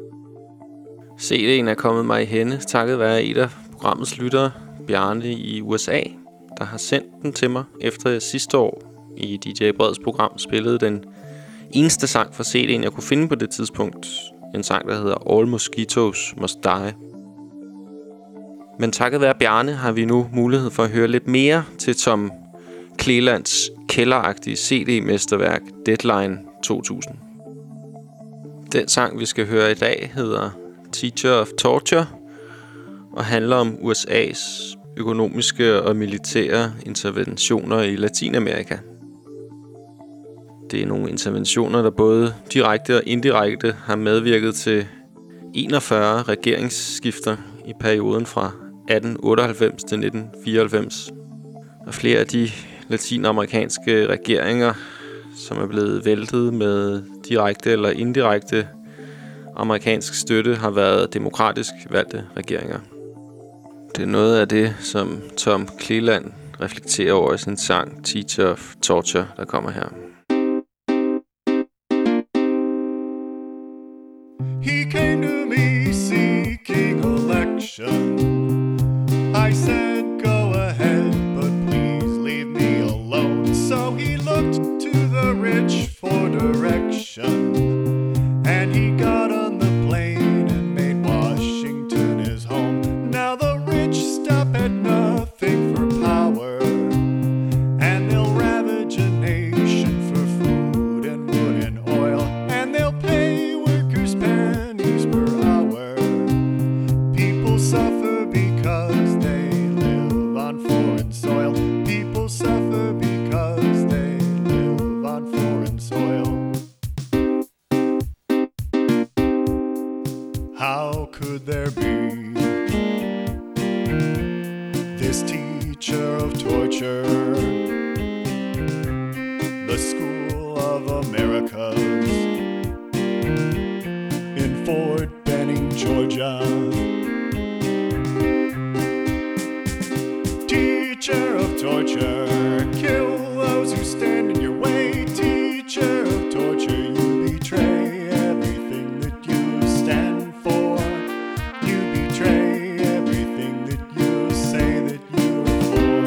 C D'en er kommet mig i hænde takket være et af programmets lyttere, Bjarne i U S A, der har sendt den til mig, efter jeg sidste år i D J Breds program spillede den eneste sang fra C D'en, jeg kunne finde på det tidspunkt. En sang, der hedder All Mosquitoes Must Die. Men takket være Bjarne har vi nu mulighed for at høre lidt mere til Tom Clelands kælderagtige C D-mesterværk Deadline to tusind. Den sang, vi skal høre i dag, hedder Teacher of Torture og handler om U S A's økonomiske og militære interventioner i Latinamerika. Det er nogle interventioner, der både direkte og indirekte har medvirket til enogfyrre regeringsskifter i perioden fra atten otteoghalvfems til nitten fireoghalvfems. Og flere af de latinamerikanske regeringer, som er blevet væltet med direkte eller indirekte amerikansk støtte, har været demokratisk valgte regeringer. Det er noget af det, som Tom Cleland reflekterer over i sin sang Teacher of Torture, der kommer her. He came to me seeking election. I said, go ahead, but please leave me alone. So he looked to the rich for direction, and he got on the plane How could there be this teacher of torture? The School of Americas in Fort Benning, Georgia. Teacher of torture, kill those who stand in your way. Teacher of torture, you betray everything that you stand for. You betray everything that you say that you're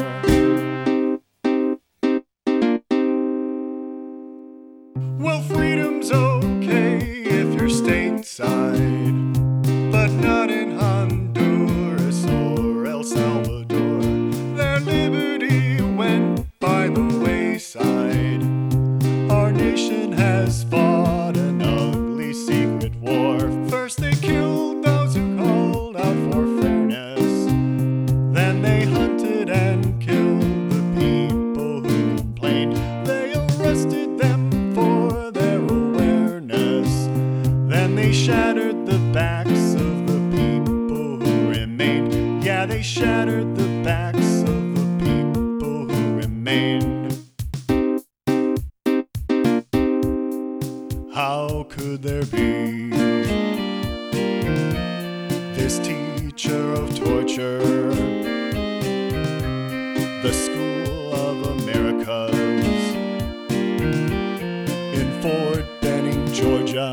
for. Well, freedom's okay if you're stateside, but not in Honduras or El Salvador. Their liberty went by the wayside. Our nation has fought an ugly secret war. First they killed those who called out for fairness. Then they hunted and killed the people who complained. They arrested them for their awareness. Then they shattered the backs of the people who remained. Yeah, they shattered the backs of the people who remained. How could there be this teacher of torture? The School of Americas in Fort Benning, Georgia.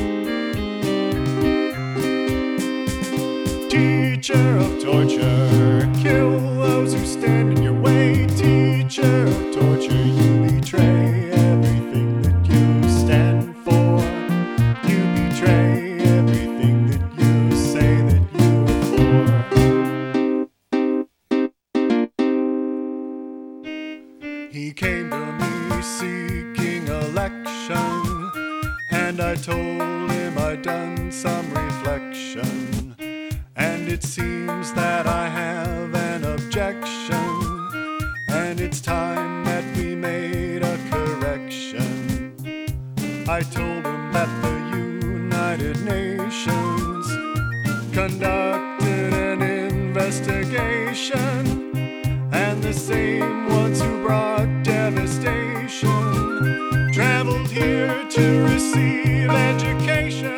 Teacher of torture, kill those who stand in your way. Teacher of torture, you betray everything that you stand for. You betray everything that you say that you're for. He came to me seeking election, and I told him I'd done some reflection. And it seems that I have an objection, and it's time that we made a correction. I told him that the United Nations conducted an investigation, and the same ones who brought devastation traveled here to receive education.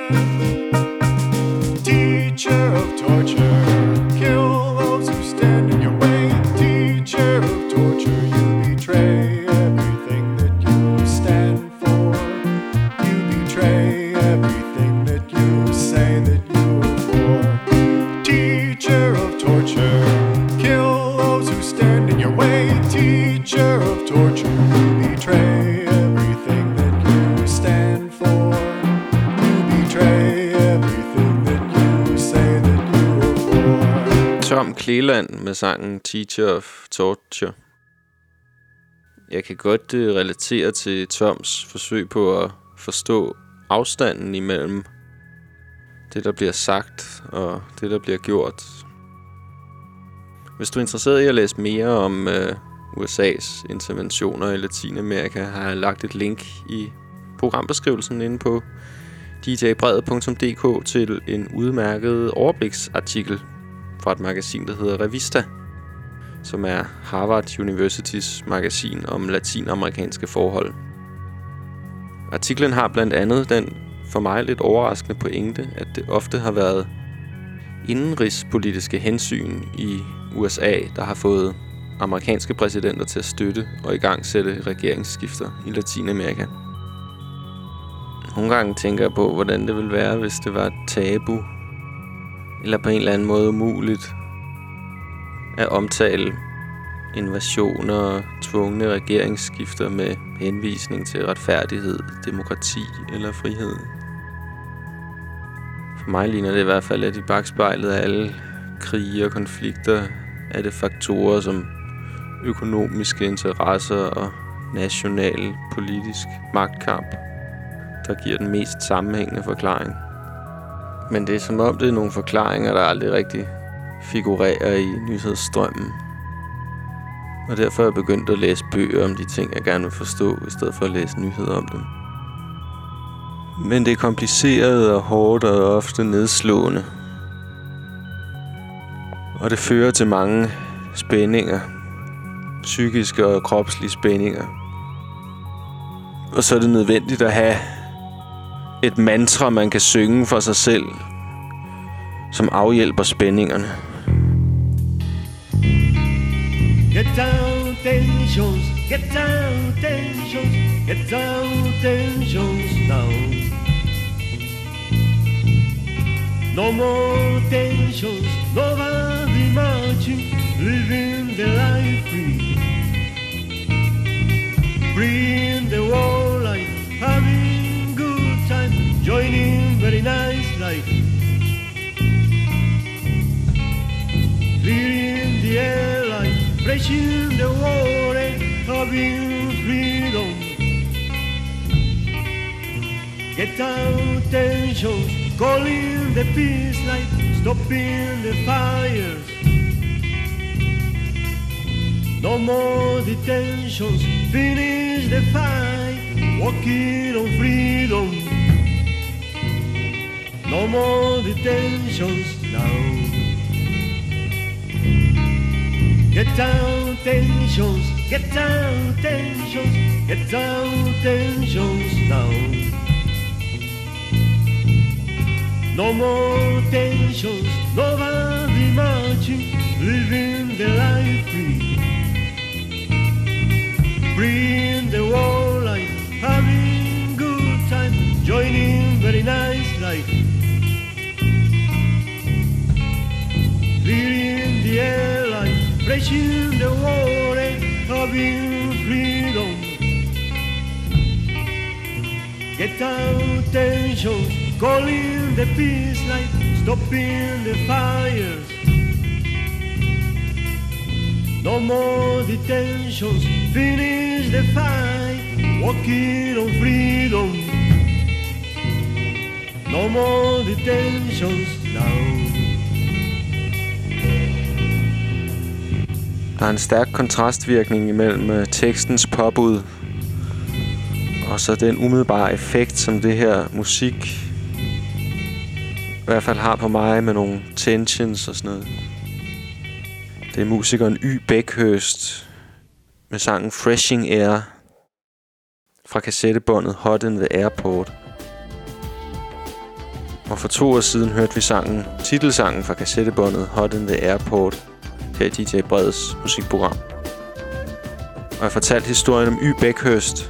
Teacher of torture, kill those who stand in your way. Teacher of torture, you betray everything that you stand for. You betray everything that you say that you're for. Teacher of torture, kill those who stand in your way. Teacher of torture, you betray everything that you stand for. You betray everything that you say that you're for. Tom Cleland med sangen Teacher of Torture. Jeg kan godt uh, relatere til Toms forsøg på at forstå afstanden imellem det, der bliver sagt, og det, der bliver gjort. Hvis du er interesseret i at læse mere om uh, U S A's interventioner i Latinamerika, har jeg lagt et link i programbeskrivelsen inde på d j brevet punktum d k til en udmærket overbliksartikel fra et magasin, der hedder Revista, som er Harvard Universitys magasin om latinamerikanske forhold. Artiklen har blandt andet den for mig lidt overraskende pointe, at det ofte har været indenrigspolitiske hensyn i U S A, der har fået amerikanske præsidenter til at støtte og igangsætte regeringsskifter i Latinamerika. Nogle gange tænker jeg på, hvordan det ville være, hvis det var et tabu, eller på en eller anden måde umuligt, at omtale invasioner og tvungne regeringsskifter med henvisning til retfærdighed, demokrati eller frihed. For mig ligner det i hvert fald, at i bagspejlet af alle krige og konflikter er det faktorer som økonomiske interesser og national politisk magtkamp, der giver den mest sammenhængende forklaring. Men det er som om det er nogle forklaringer, der aldrig rigtig figurerer i nyhedsstrømmen. Og derfor er jeg begyndt at læse bøger om de ting, jeg gerne vil forstå, i stedet for at læse nyheder om dem. Men det er kompliceret og hårdt og ofte nedslående. Og det fører til mange spændinger. Psykiske og kropslige spændinger. Og så er det nødvendigt at have et mantra, man kan synge for sig selv, som afhjælper spændingerne. Get down tensions, get down tensions, get down tensions now. No more tensions, nobody marching, living the life free. Free in the world life, having good time, joining very nice life. Clear in the air life, fresh in the water, having freedom. Get out tensions, calling the peace light, stopping the fires. No more detentions, finish the fight, walking on freedom. No more detentions now. Get down tensions, get down tensions, get down tensions now. No more tensions, nobody marching, living the life free. Free in the world life, having good time, joining very nice life. Clear in the air life, fresh in the water, having freedom. Get out tensions, calling the peace light, stopping the fires. No more detentions, finish the fight, walking on freedom. No more detentions now. Der er en stærk kontrastvirkning imellem tekstens påbud og så den umiddelbare effekt, som det her musik i hvert fald har på mig med nogle tensions og sådan noget. Det er musikeren Y. Beckhurst med sangen Freshing Air fra kassettebåndet Hot in the Airport. Og for to år siden hørte vi sangen, titelsangen fra kassettebåndet Hot in the Airport her i D J Breds musikprogram. Og jeg fortalte historien om Y. Beckhurst,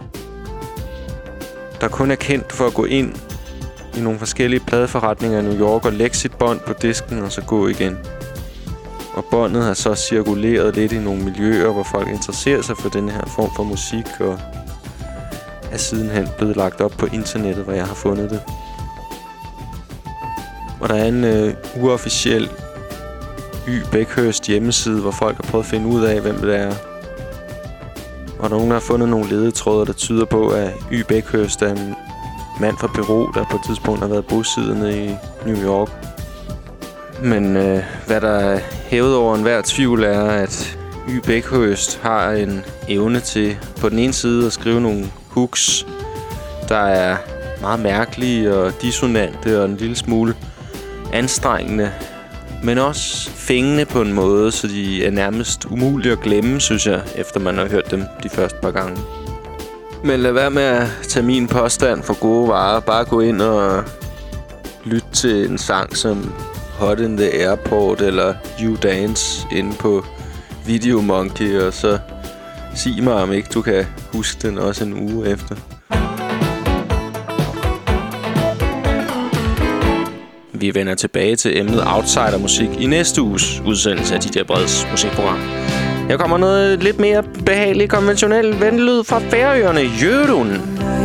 der kun er kendt for at gå ind i nogle forskellige pladeforretninger i New York og lægge sit bånd på disken og så gå igen. Og båndet har så cirkuleret lidt i nogle miljøer, hvor folk interesserer sig for den her form for musik, og er sidenhen blevet lagt op på internettet, hvor jeg har fundet det. Og der er en øh, uofficiel Y. Beckhurst hjemmeside, hvor folk har prøvet at finde ud af, hvem det er. Og nogen har fundet nogle ledetråde, der tyder på, at Y. Beckhurst er en mand fra Peru, der på et tidspunkt har været bosiddende i New York. Men øh, hvad der er hævet over enhver tvivl er, at Y. Beckhurst har en evne til på den ene side at skrive nogle hooks, der er meget mærkelige og dissonante og en lille smule anstrengende, men også fængende på en måde, så de er nærmest umulige at glemme, synes jeg, efter man har hørt dem de første par gange. Men lad være med at tage min påstand for gode varer. Bare gå ind og lytte til en sang som Hot in the Airport eller You Dance inde på Videomonkey, og så sig mig, om ikke du kan huske den også en uge efter. Vi vender tilbage til emnet outsidermusik i næste uges udsendelse af D J Breds musikprogram. Her kommer noget lidt mere behageligt konventionelt ventelyd fra Færøerne, Jørgen.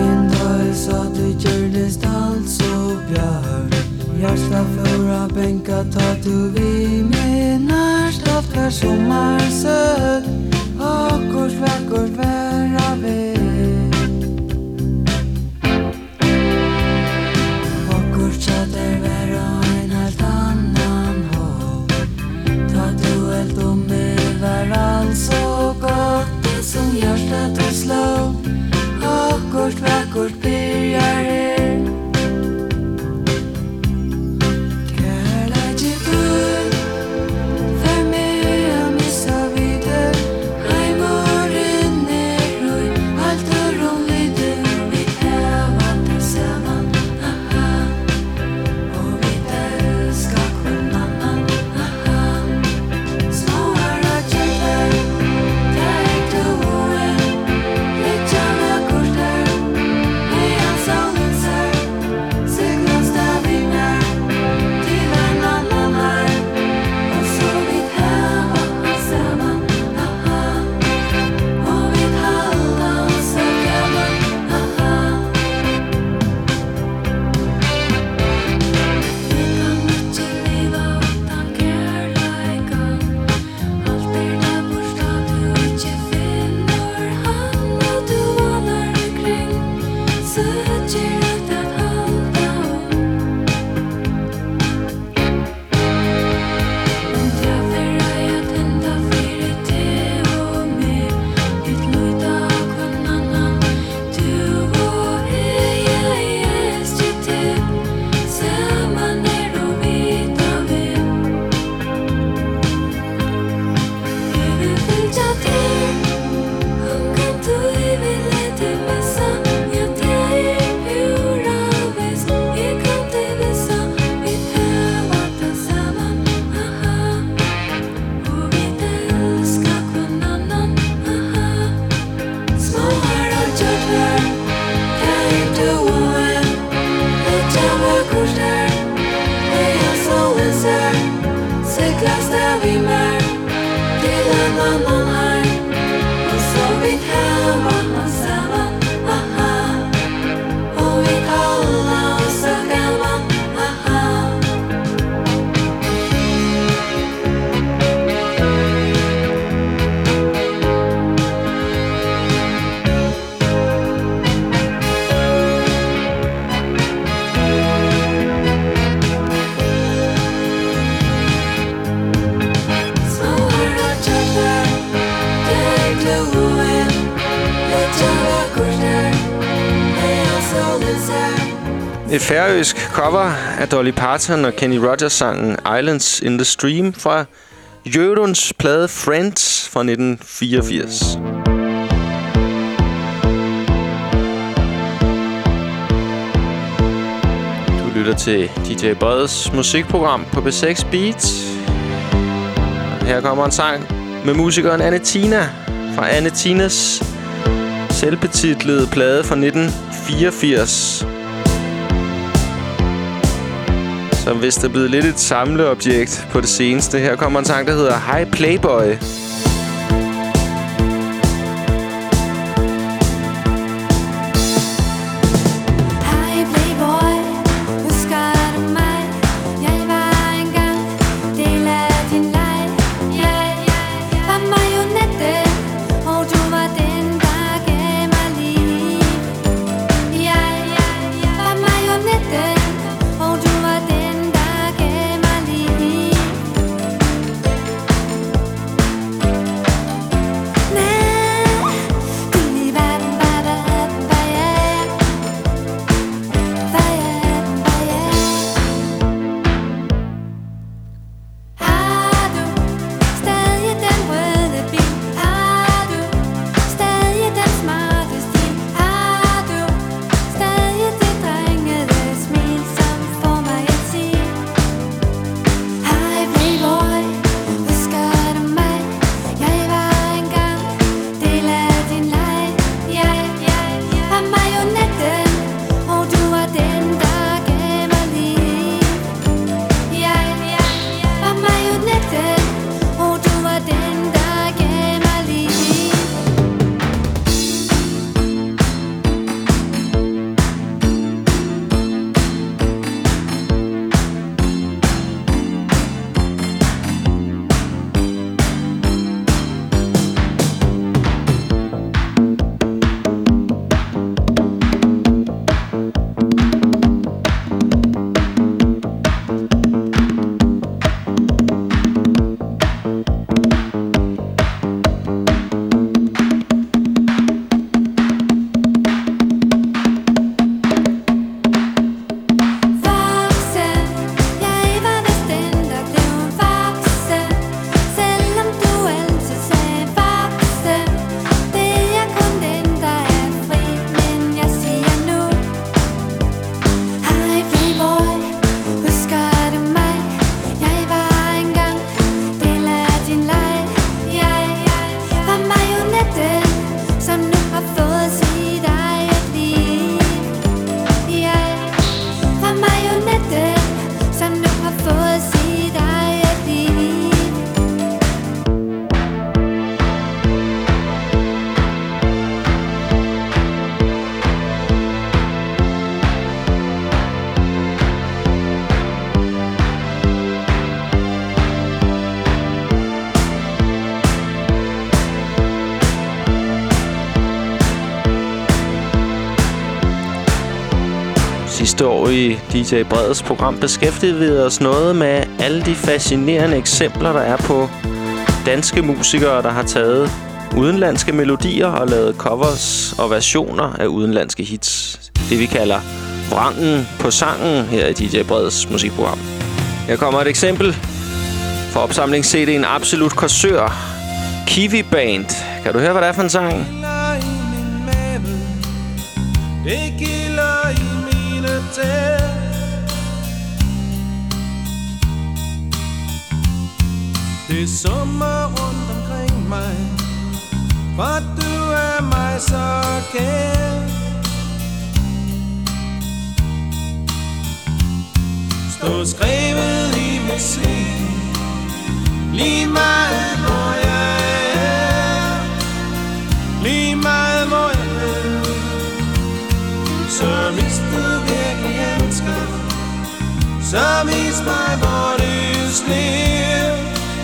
Hjärsta förra bänka tar du vi menar stoftar sommarsöd och kors vackert vära väg och kors chatter vära en helt annan håll ta du helt om med varann så gott det som hjärtat och slå och kors vackert börjar til Klostervimmer, det lander nogen hegn, og så vidt haver og samer, aha, og vi holder os så gammer, aha. Et færøsk cover af Dolly Parton og Kenny Rogers-sangen Islands in the Stream fra Jøruns plade Friends fra nitten fireogfirs. Du lytter til D J Breds musikprogram på B seks Beats. Her kommer en sang med musikeren Anne Tina fra Anne Tinas selvbetitlede plade fra nitten fireogfirs. Som vist er blevet lidt et samleobjekt på det seneste. Her kommer en sang, der hedder Hi Playboy. Sidste år i D J Breds program beskæftigede vi os noget med alle de fascinerende eksempler, der er på danske musikere, der har taget udenlandske melodier og lavet covers og versioner af udenlandske hits. Det vi kalder vrangen på sangen her i D J Breds musikprogram. Her kommer et eksempel fra opsamlings-C D'en Absolut Korsør. Kiwi Band. Kan du høre, hvad det er for en sang? Det kilder i mine tæer. Det summer rundt omkring mig, for du er mig så kær. Stå skrevet i musik, Lige meget hvor jeg er, lige meget hvor jeg er, så hvis du virkelig elsker, så vis mig hvor det sner.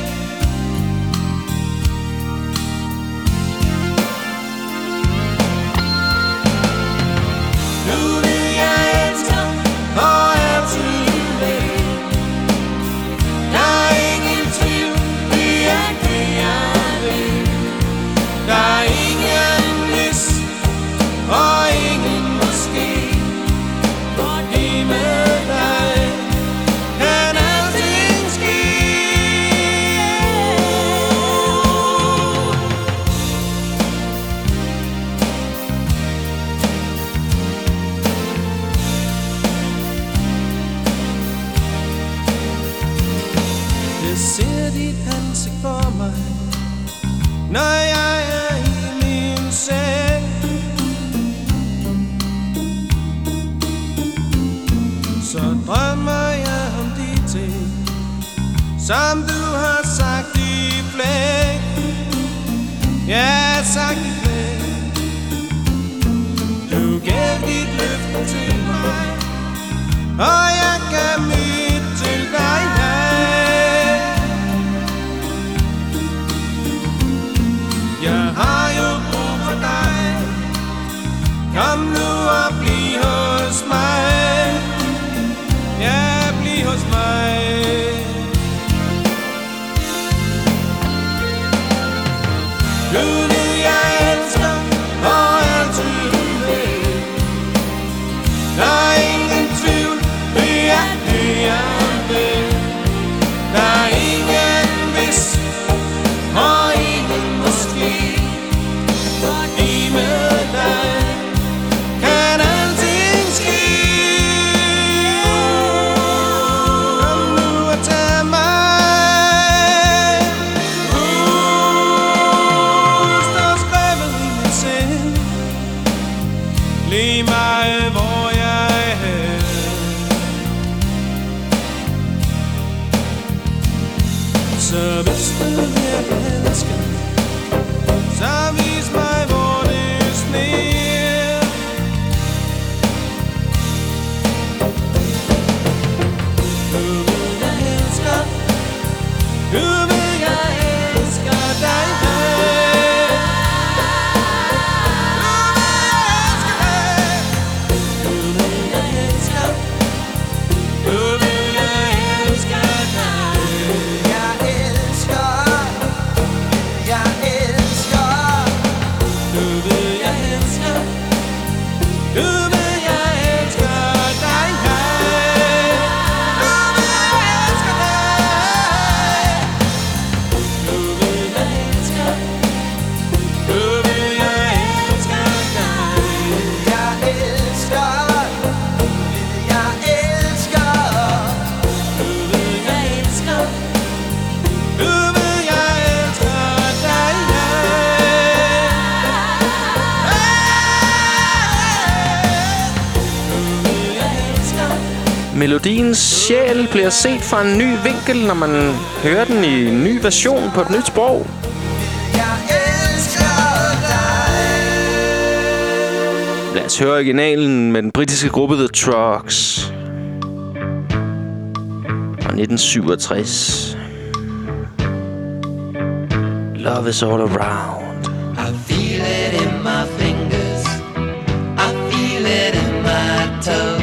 Nu vil jeg elske og altid leve. Der er ingen tvivl, det er det jeg vil. Der er ingen hvis og ingen måske, fordi med dig kan alting ske. Jeg ser dit ansigt for mig, når jeg er i min seng. Så drømmer jeg om de ting, som du har sagt i flæng. Ja, sagt i flæng. Du gav dit løfte til mig, og jeg gav mit til dig. Jeg har jo brug for dig. Kom nu og bliv hos mig. Ja, bliv hos mig. Du vil jeg elsker og altid vil. Der er ingen tvivl, det er det jeg vil. Der er ingen hvis og ingen måske, fordi med dig kan alting ske. Kom nu og tag mig. Uh, står skrevet i mit sind, lige meget hvor jeg er. Så hvis du virkelig elsker, så vis mig hvor det sner. Nu vil jeg elsker, nu vil jeg elsker dig. Nu vil jeg elsker, nu vil jeg elsker dig. Jeg elsker, jeg elsker. Nu vil jeg elske, nu vil jeg elske dig. Nu vil jeg elske dig. Nu vil jeg elske, nu vil jeg elske dig. Jeg elsker, nu vil jeg elske, nu vil jeg elske dig. Melodiens sjæl bliver set fra en ny vinkel, når man hører den i en ny version på et nyt sprog. Lad os høre originalen med den britiske gruppe The Trucks fra nitten syvogtres. Love is all around. I feel it in my fingers, I feel it in my toes.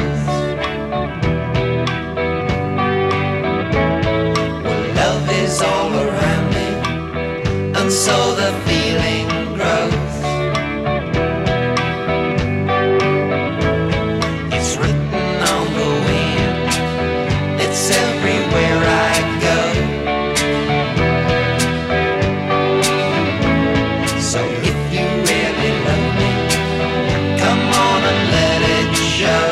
Well, love is all around me, and so the feeling grows. It's written on the wind, it's everywhere I go. So if you really love me, come on and let it show.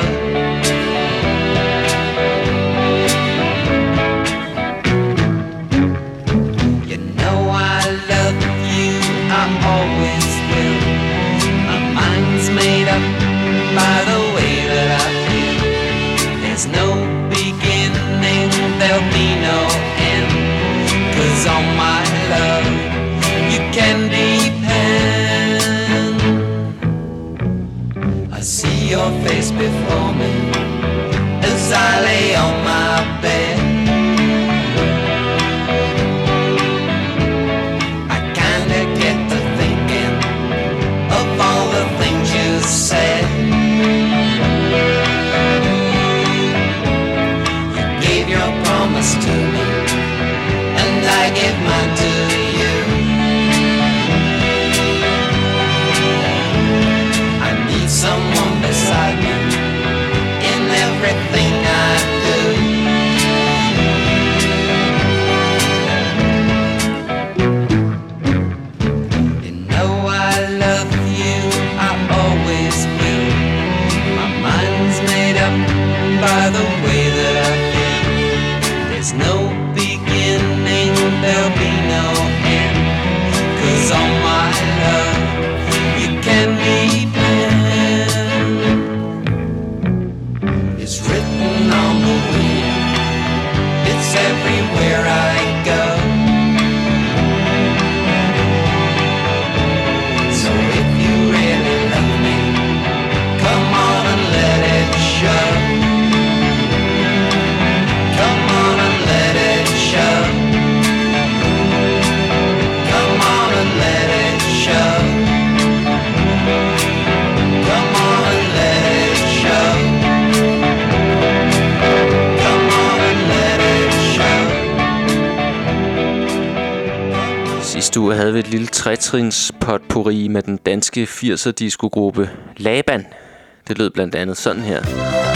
You know I love you, I always will. My mind's made up by the way that I feel. There's no beginning, there'll be no end, 'cause on yours to me, and I give mine to you. I need someone beside me in everything I do. You know I love you, I always will. My mind's made up by the way that I feel. There's no beginning, there'll be no end. 'Cause all my love you can depend. It's written on the wind, it's everywhere I go. So if you really love me, come on and let it show. Come on and let it show. Come on and let it show. Come on and let it show. Come on and let it show. Sidste uge havde vi et lille tretrins potpourri med den danske firser disco-gruppe Laban. Det lød blandt andet sådan her.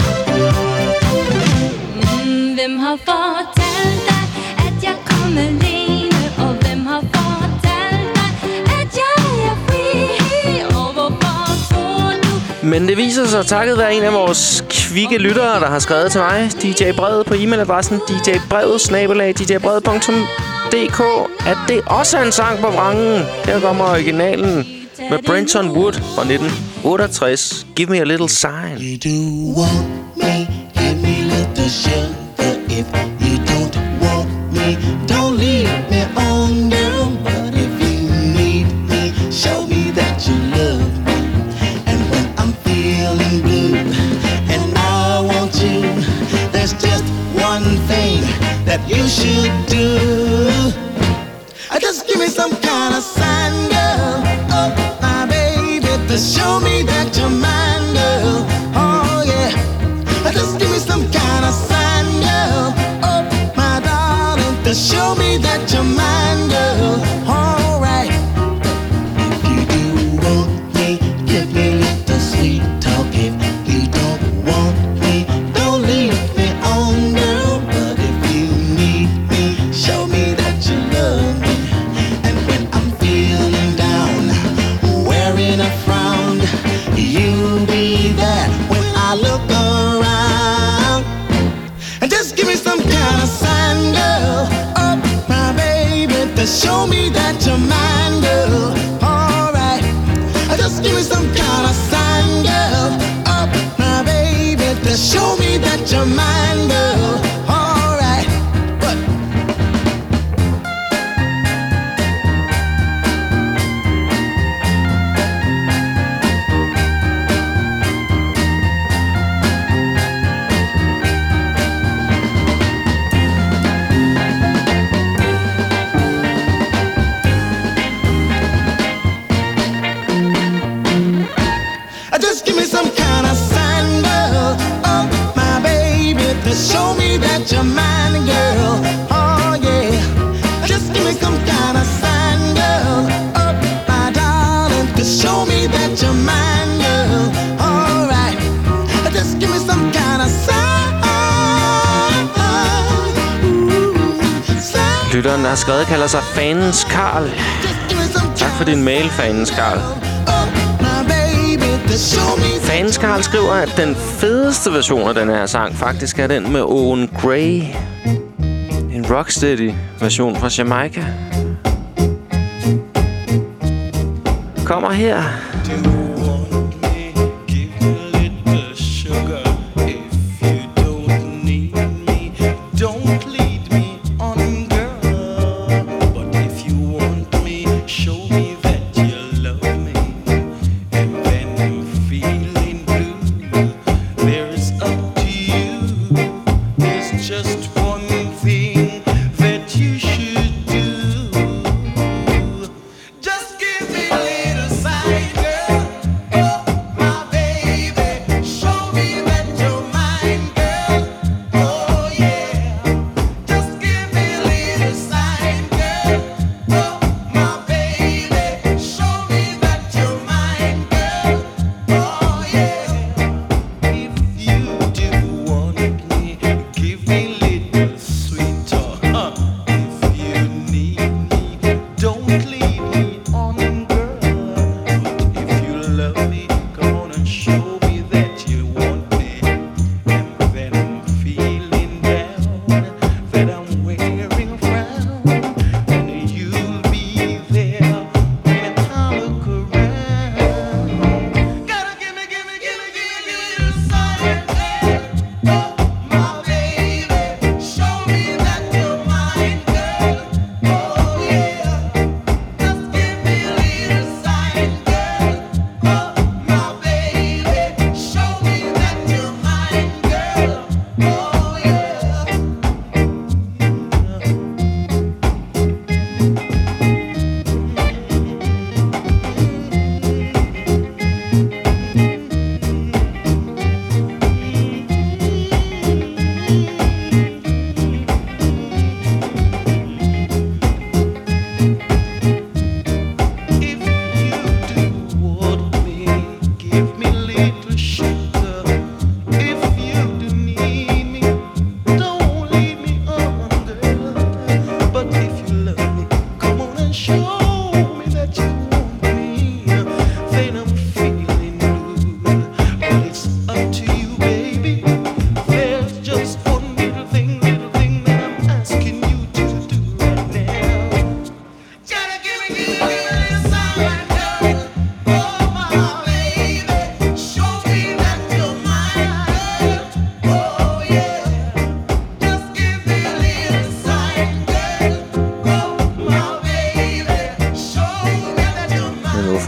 Mm, hvem har fortalt dig, at jeg kom alene? Og hvem har fortalt dig, at jeg er fri? Og hvorfor tror du? Men det viser sig, takket være en af vores kvikke lyttere, der har skrevet til mig, D J Brevet, på e-mailadressen d j brevet snabel-a d j brevet punktum d k, at det også er en sang på vrangen. Her kommer originalen med Brenton Wood fra nitten otteogtres. Give me a little sign. You do want me, give me little sugar. If you don't want me, don't leave me on down. But if you need me, show me that you love me. And when I'm feeling blue and I want you, there's just one thing that you should do. I just give me some kind of sign, girl. Oh, my baby, to show me that you're mine, girl. Oh, yeah. I just give me some kind of sign, girl. Oh, my darling, to show me that you're mine, girl. All right. If you do want me, give me little sweet talk. If you don't want me, don't leave me on, girl. But if you need me, show me that you love me. And when I'm feeling down, wearing a frown, you'll be there when I look around. And just give me some kind of sign, girl. Oh, my baby, to show me that you're mine, girl. All right. Just give me some kind of sign, girl. Oh, my baby, to show me that you're mine, girl. All right. But just give me some kind of sign, girl. Oh, my baby, to show me that you're mine, girl. Oh, yeah. Just give me some kind of sign, girl. Oh, my darling, to show me that you're mine, girl. All right. Just give me some kind of sign. Ooh, sign. Lytteren, der har skrevet, kalder sig Fanens Karl. Just give me some Tak for din mail, Fanens Karl. Oh, my baby, to show me that Fanens Karl skriver, at den fedeste version af den her sang faktisk er den med Owen Gray. En rocksteady-version fra Jamaica. Kommer her.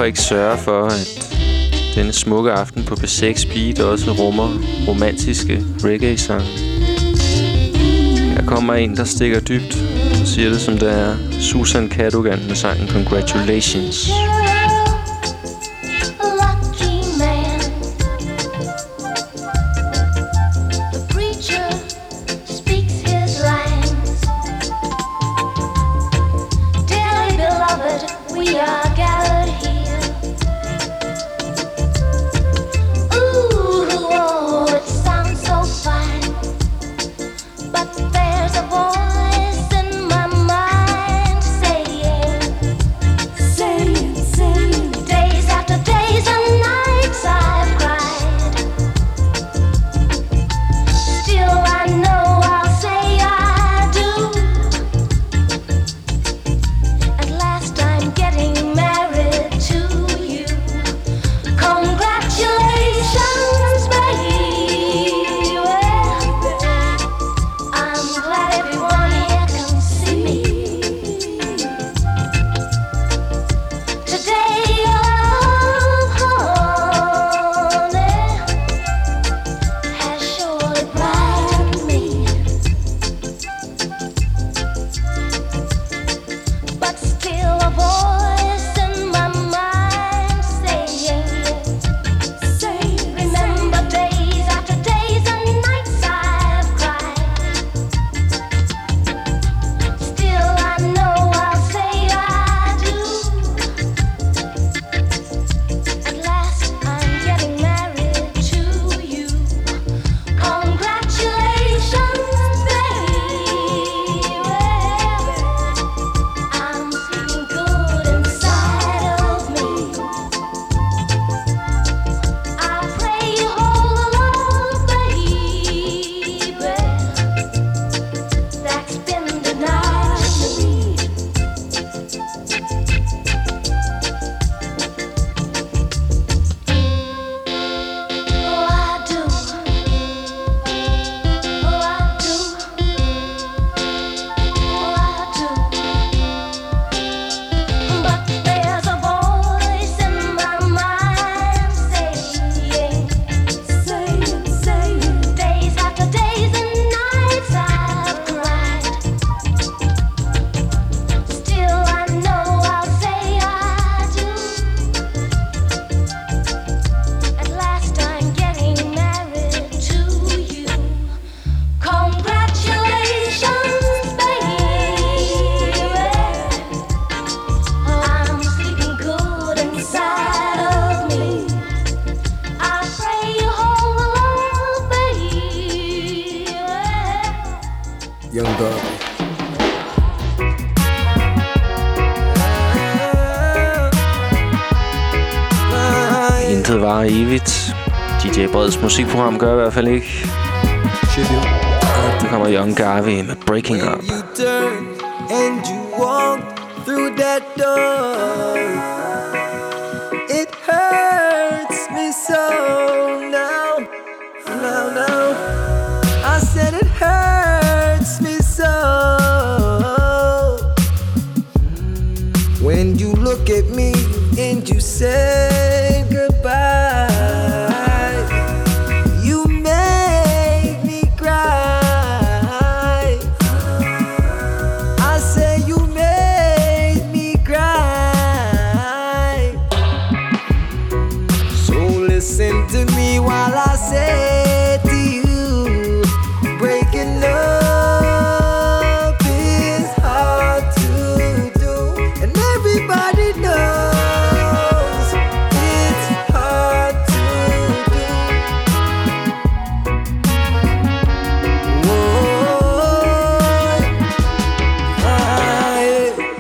ikke sørge for, at denne smukke aften på B seks Beat også rummer romantiske reggae-sange. Her kommer en, der stikker dybt og siger det som det er. Susan Cadogan med sangen Congratulations. Intet varer evigt. D J Breds musikprogram gør i hvert fald ikke. Nu kommer Young Garvey med Breaking Up. You turn and you walk through that door. It hurts me so now, now, now. I said it hurts me so. When you look at me and you say goodbye, you make me cry. I say you made me cry. So listen to me while I say to you, breaking up is hard to do, and everybody knows it's hard to do. Whoa, I,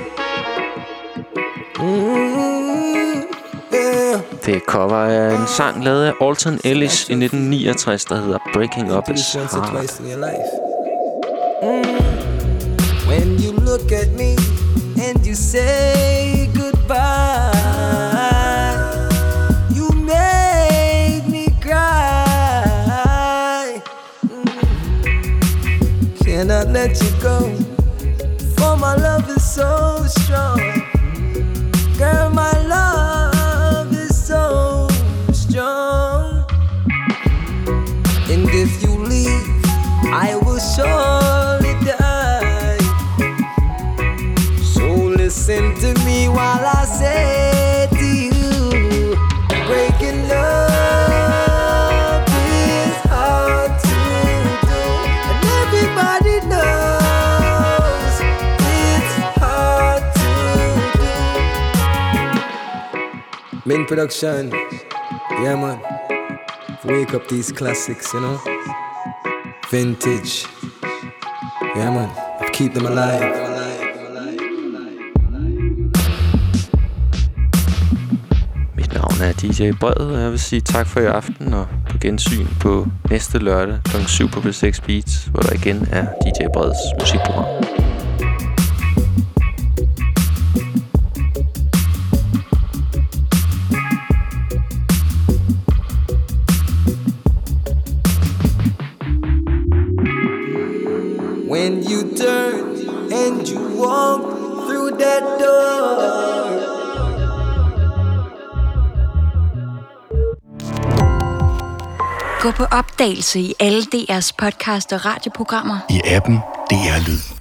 mm, yeah. Det er cover af en sang lavet af Alton Ellis i nitten niogtres, der hedder Breaking Up is Once or Hard. twice in your life. Mm. When you look at me and you say goodbye, you made me cry. Mm. Cannot let you go, for my love is so strong. Girl, my love I say to you, breaking love is hard to do, and everybody knows it's hard to do. Main production, yeah man. Wake up these classics, you know. Vintage, yeah man. Keep them alive. Mit navn er D J Brede, og jeg vil sige tak for i aften og på gensyn på næste lørdag klokken syv på P seks Beats, hvor der igen er D J Bredes musikprogram. When you turn and you walk through that door, gå på opdagelse i alle D R's podcast og radioprogrammer. I appen D R Lyd.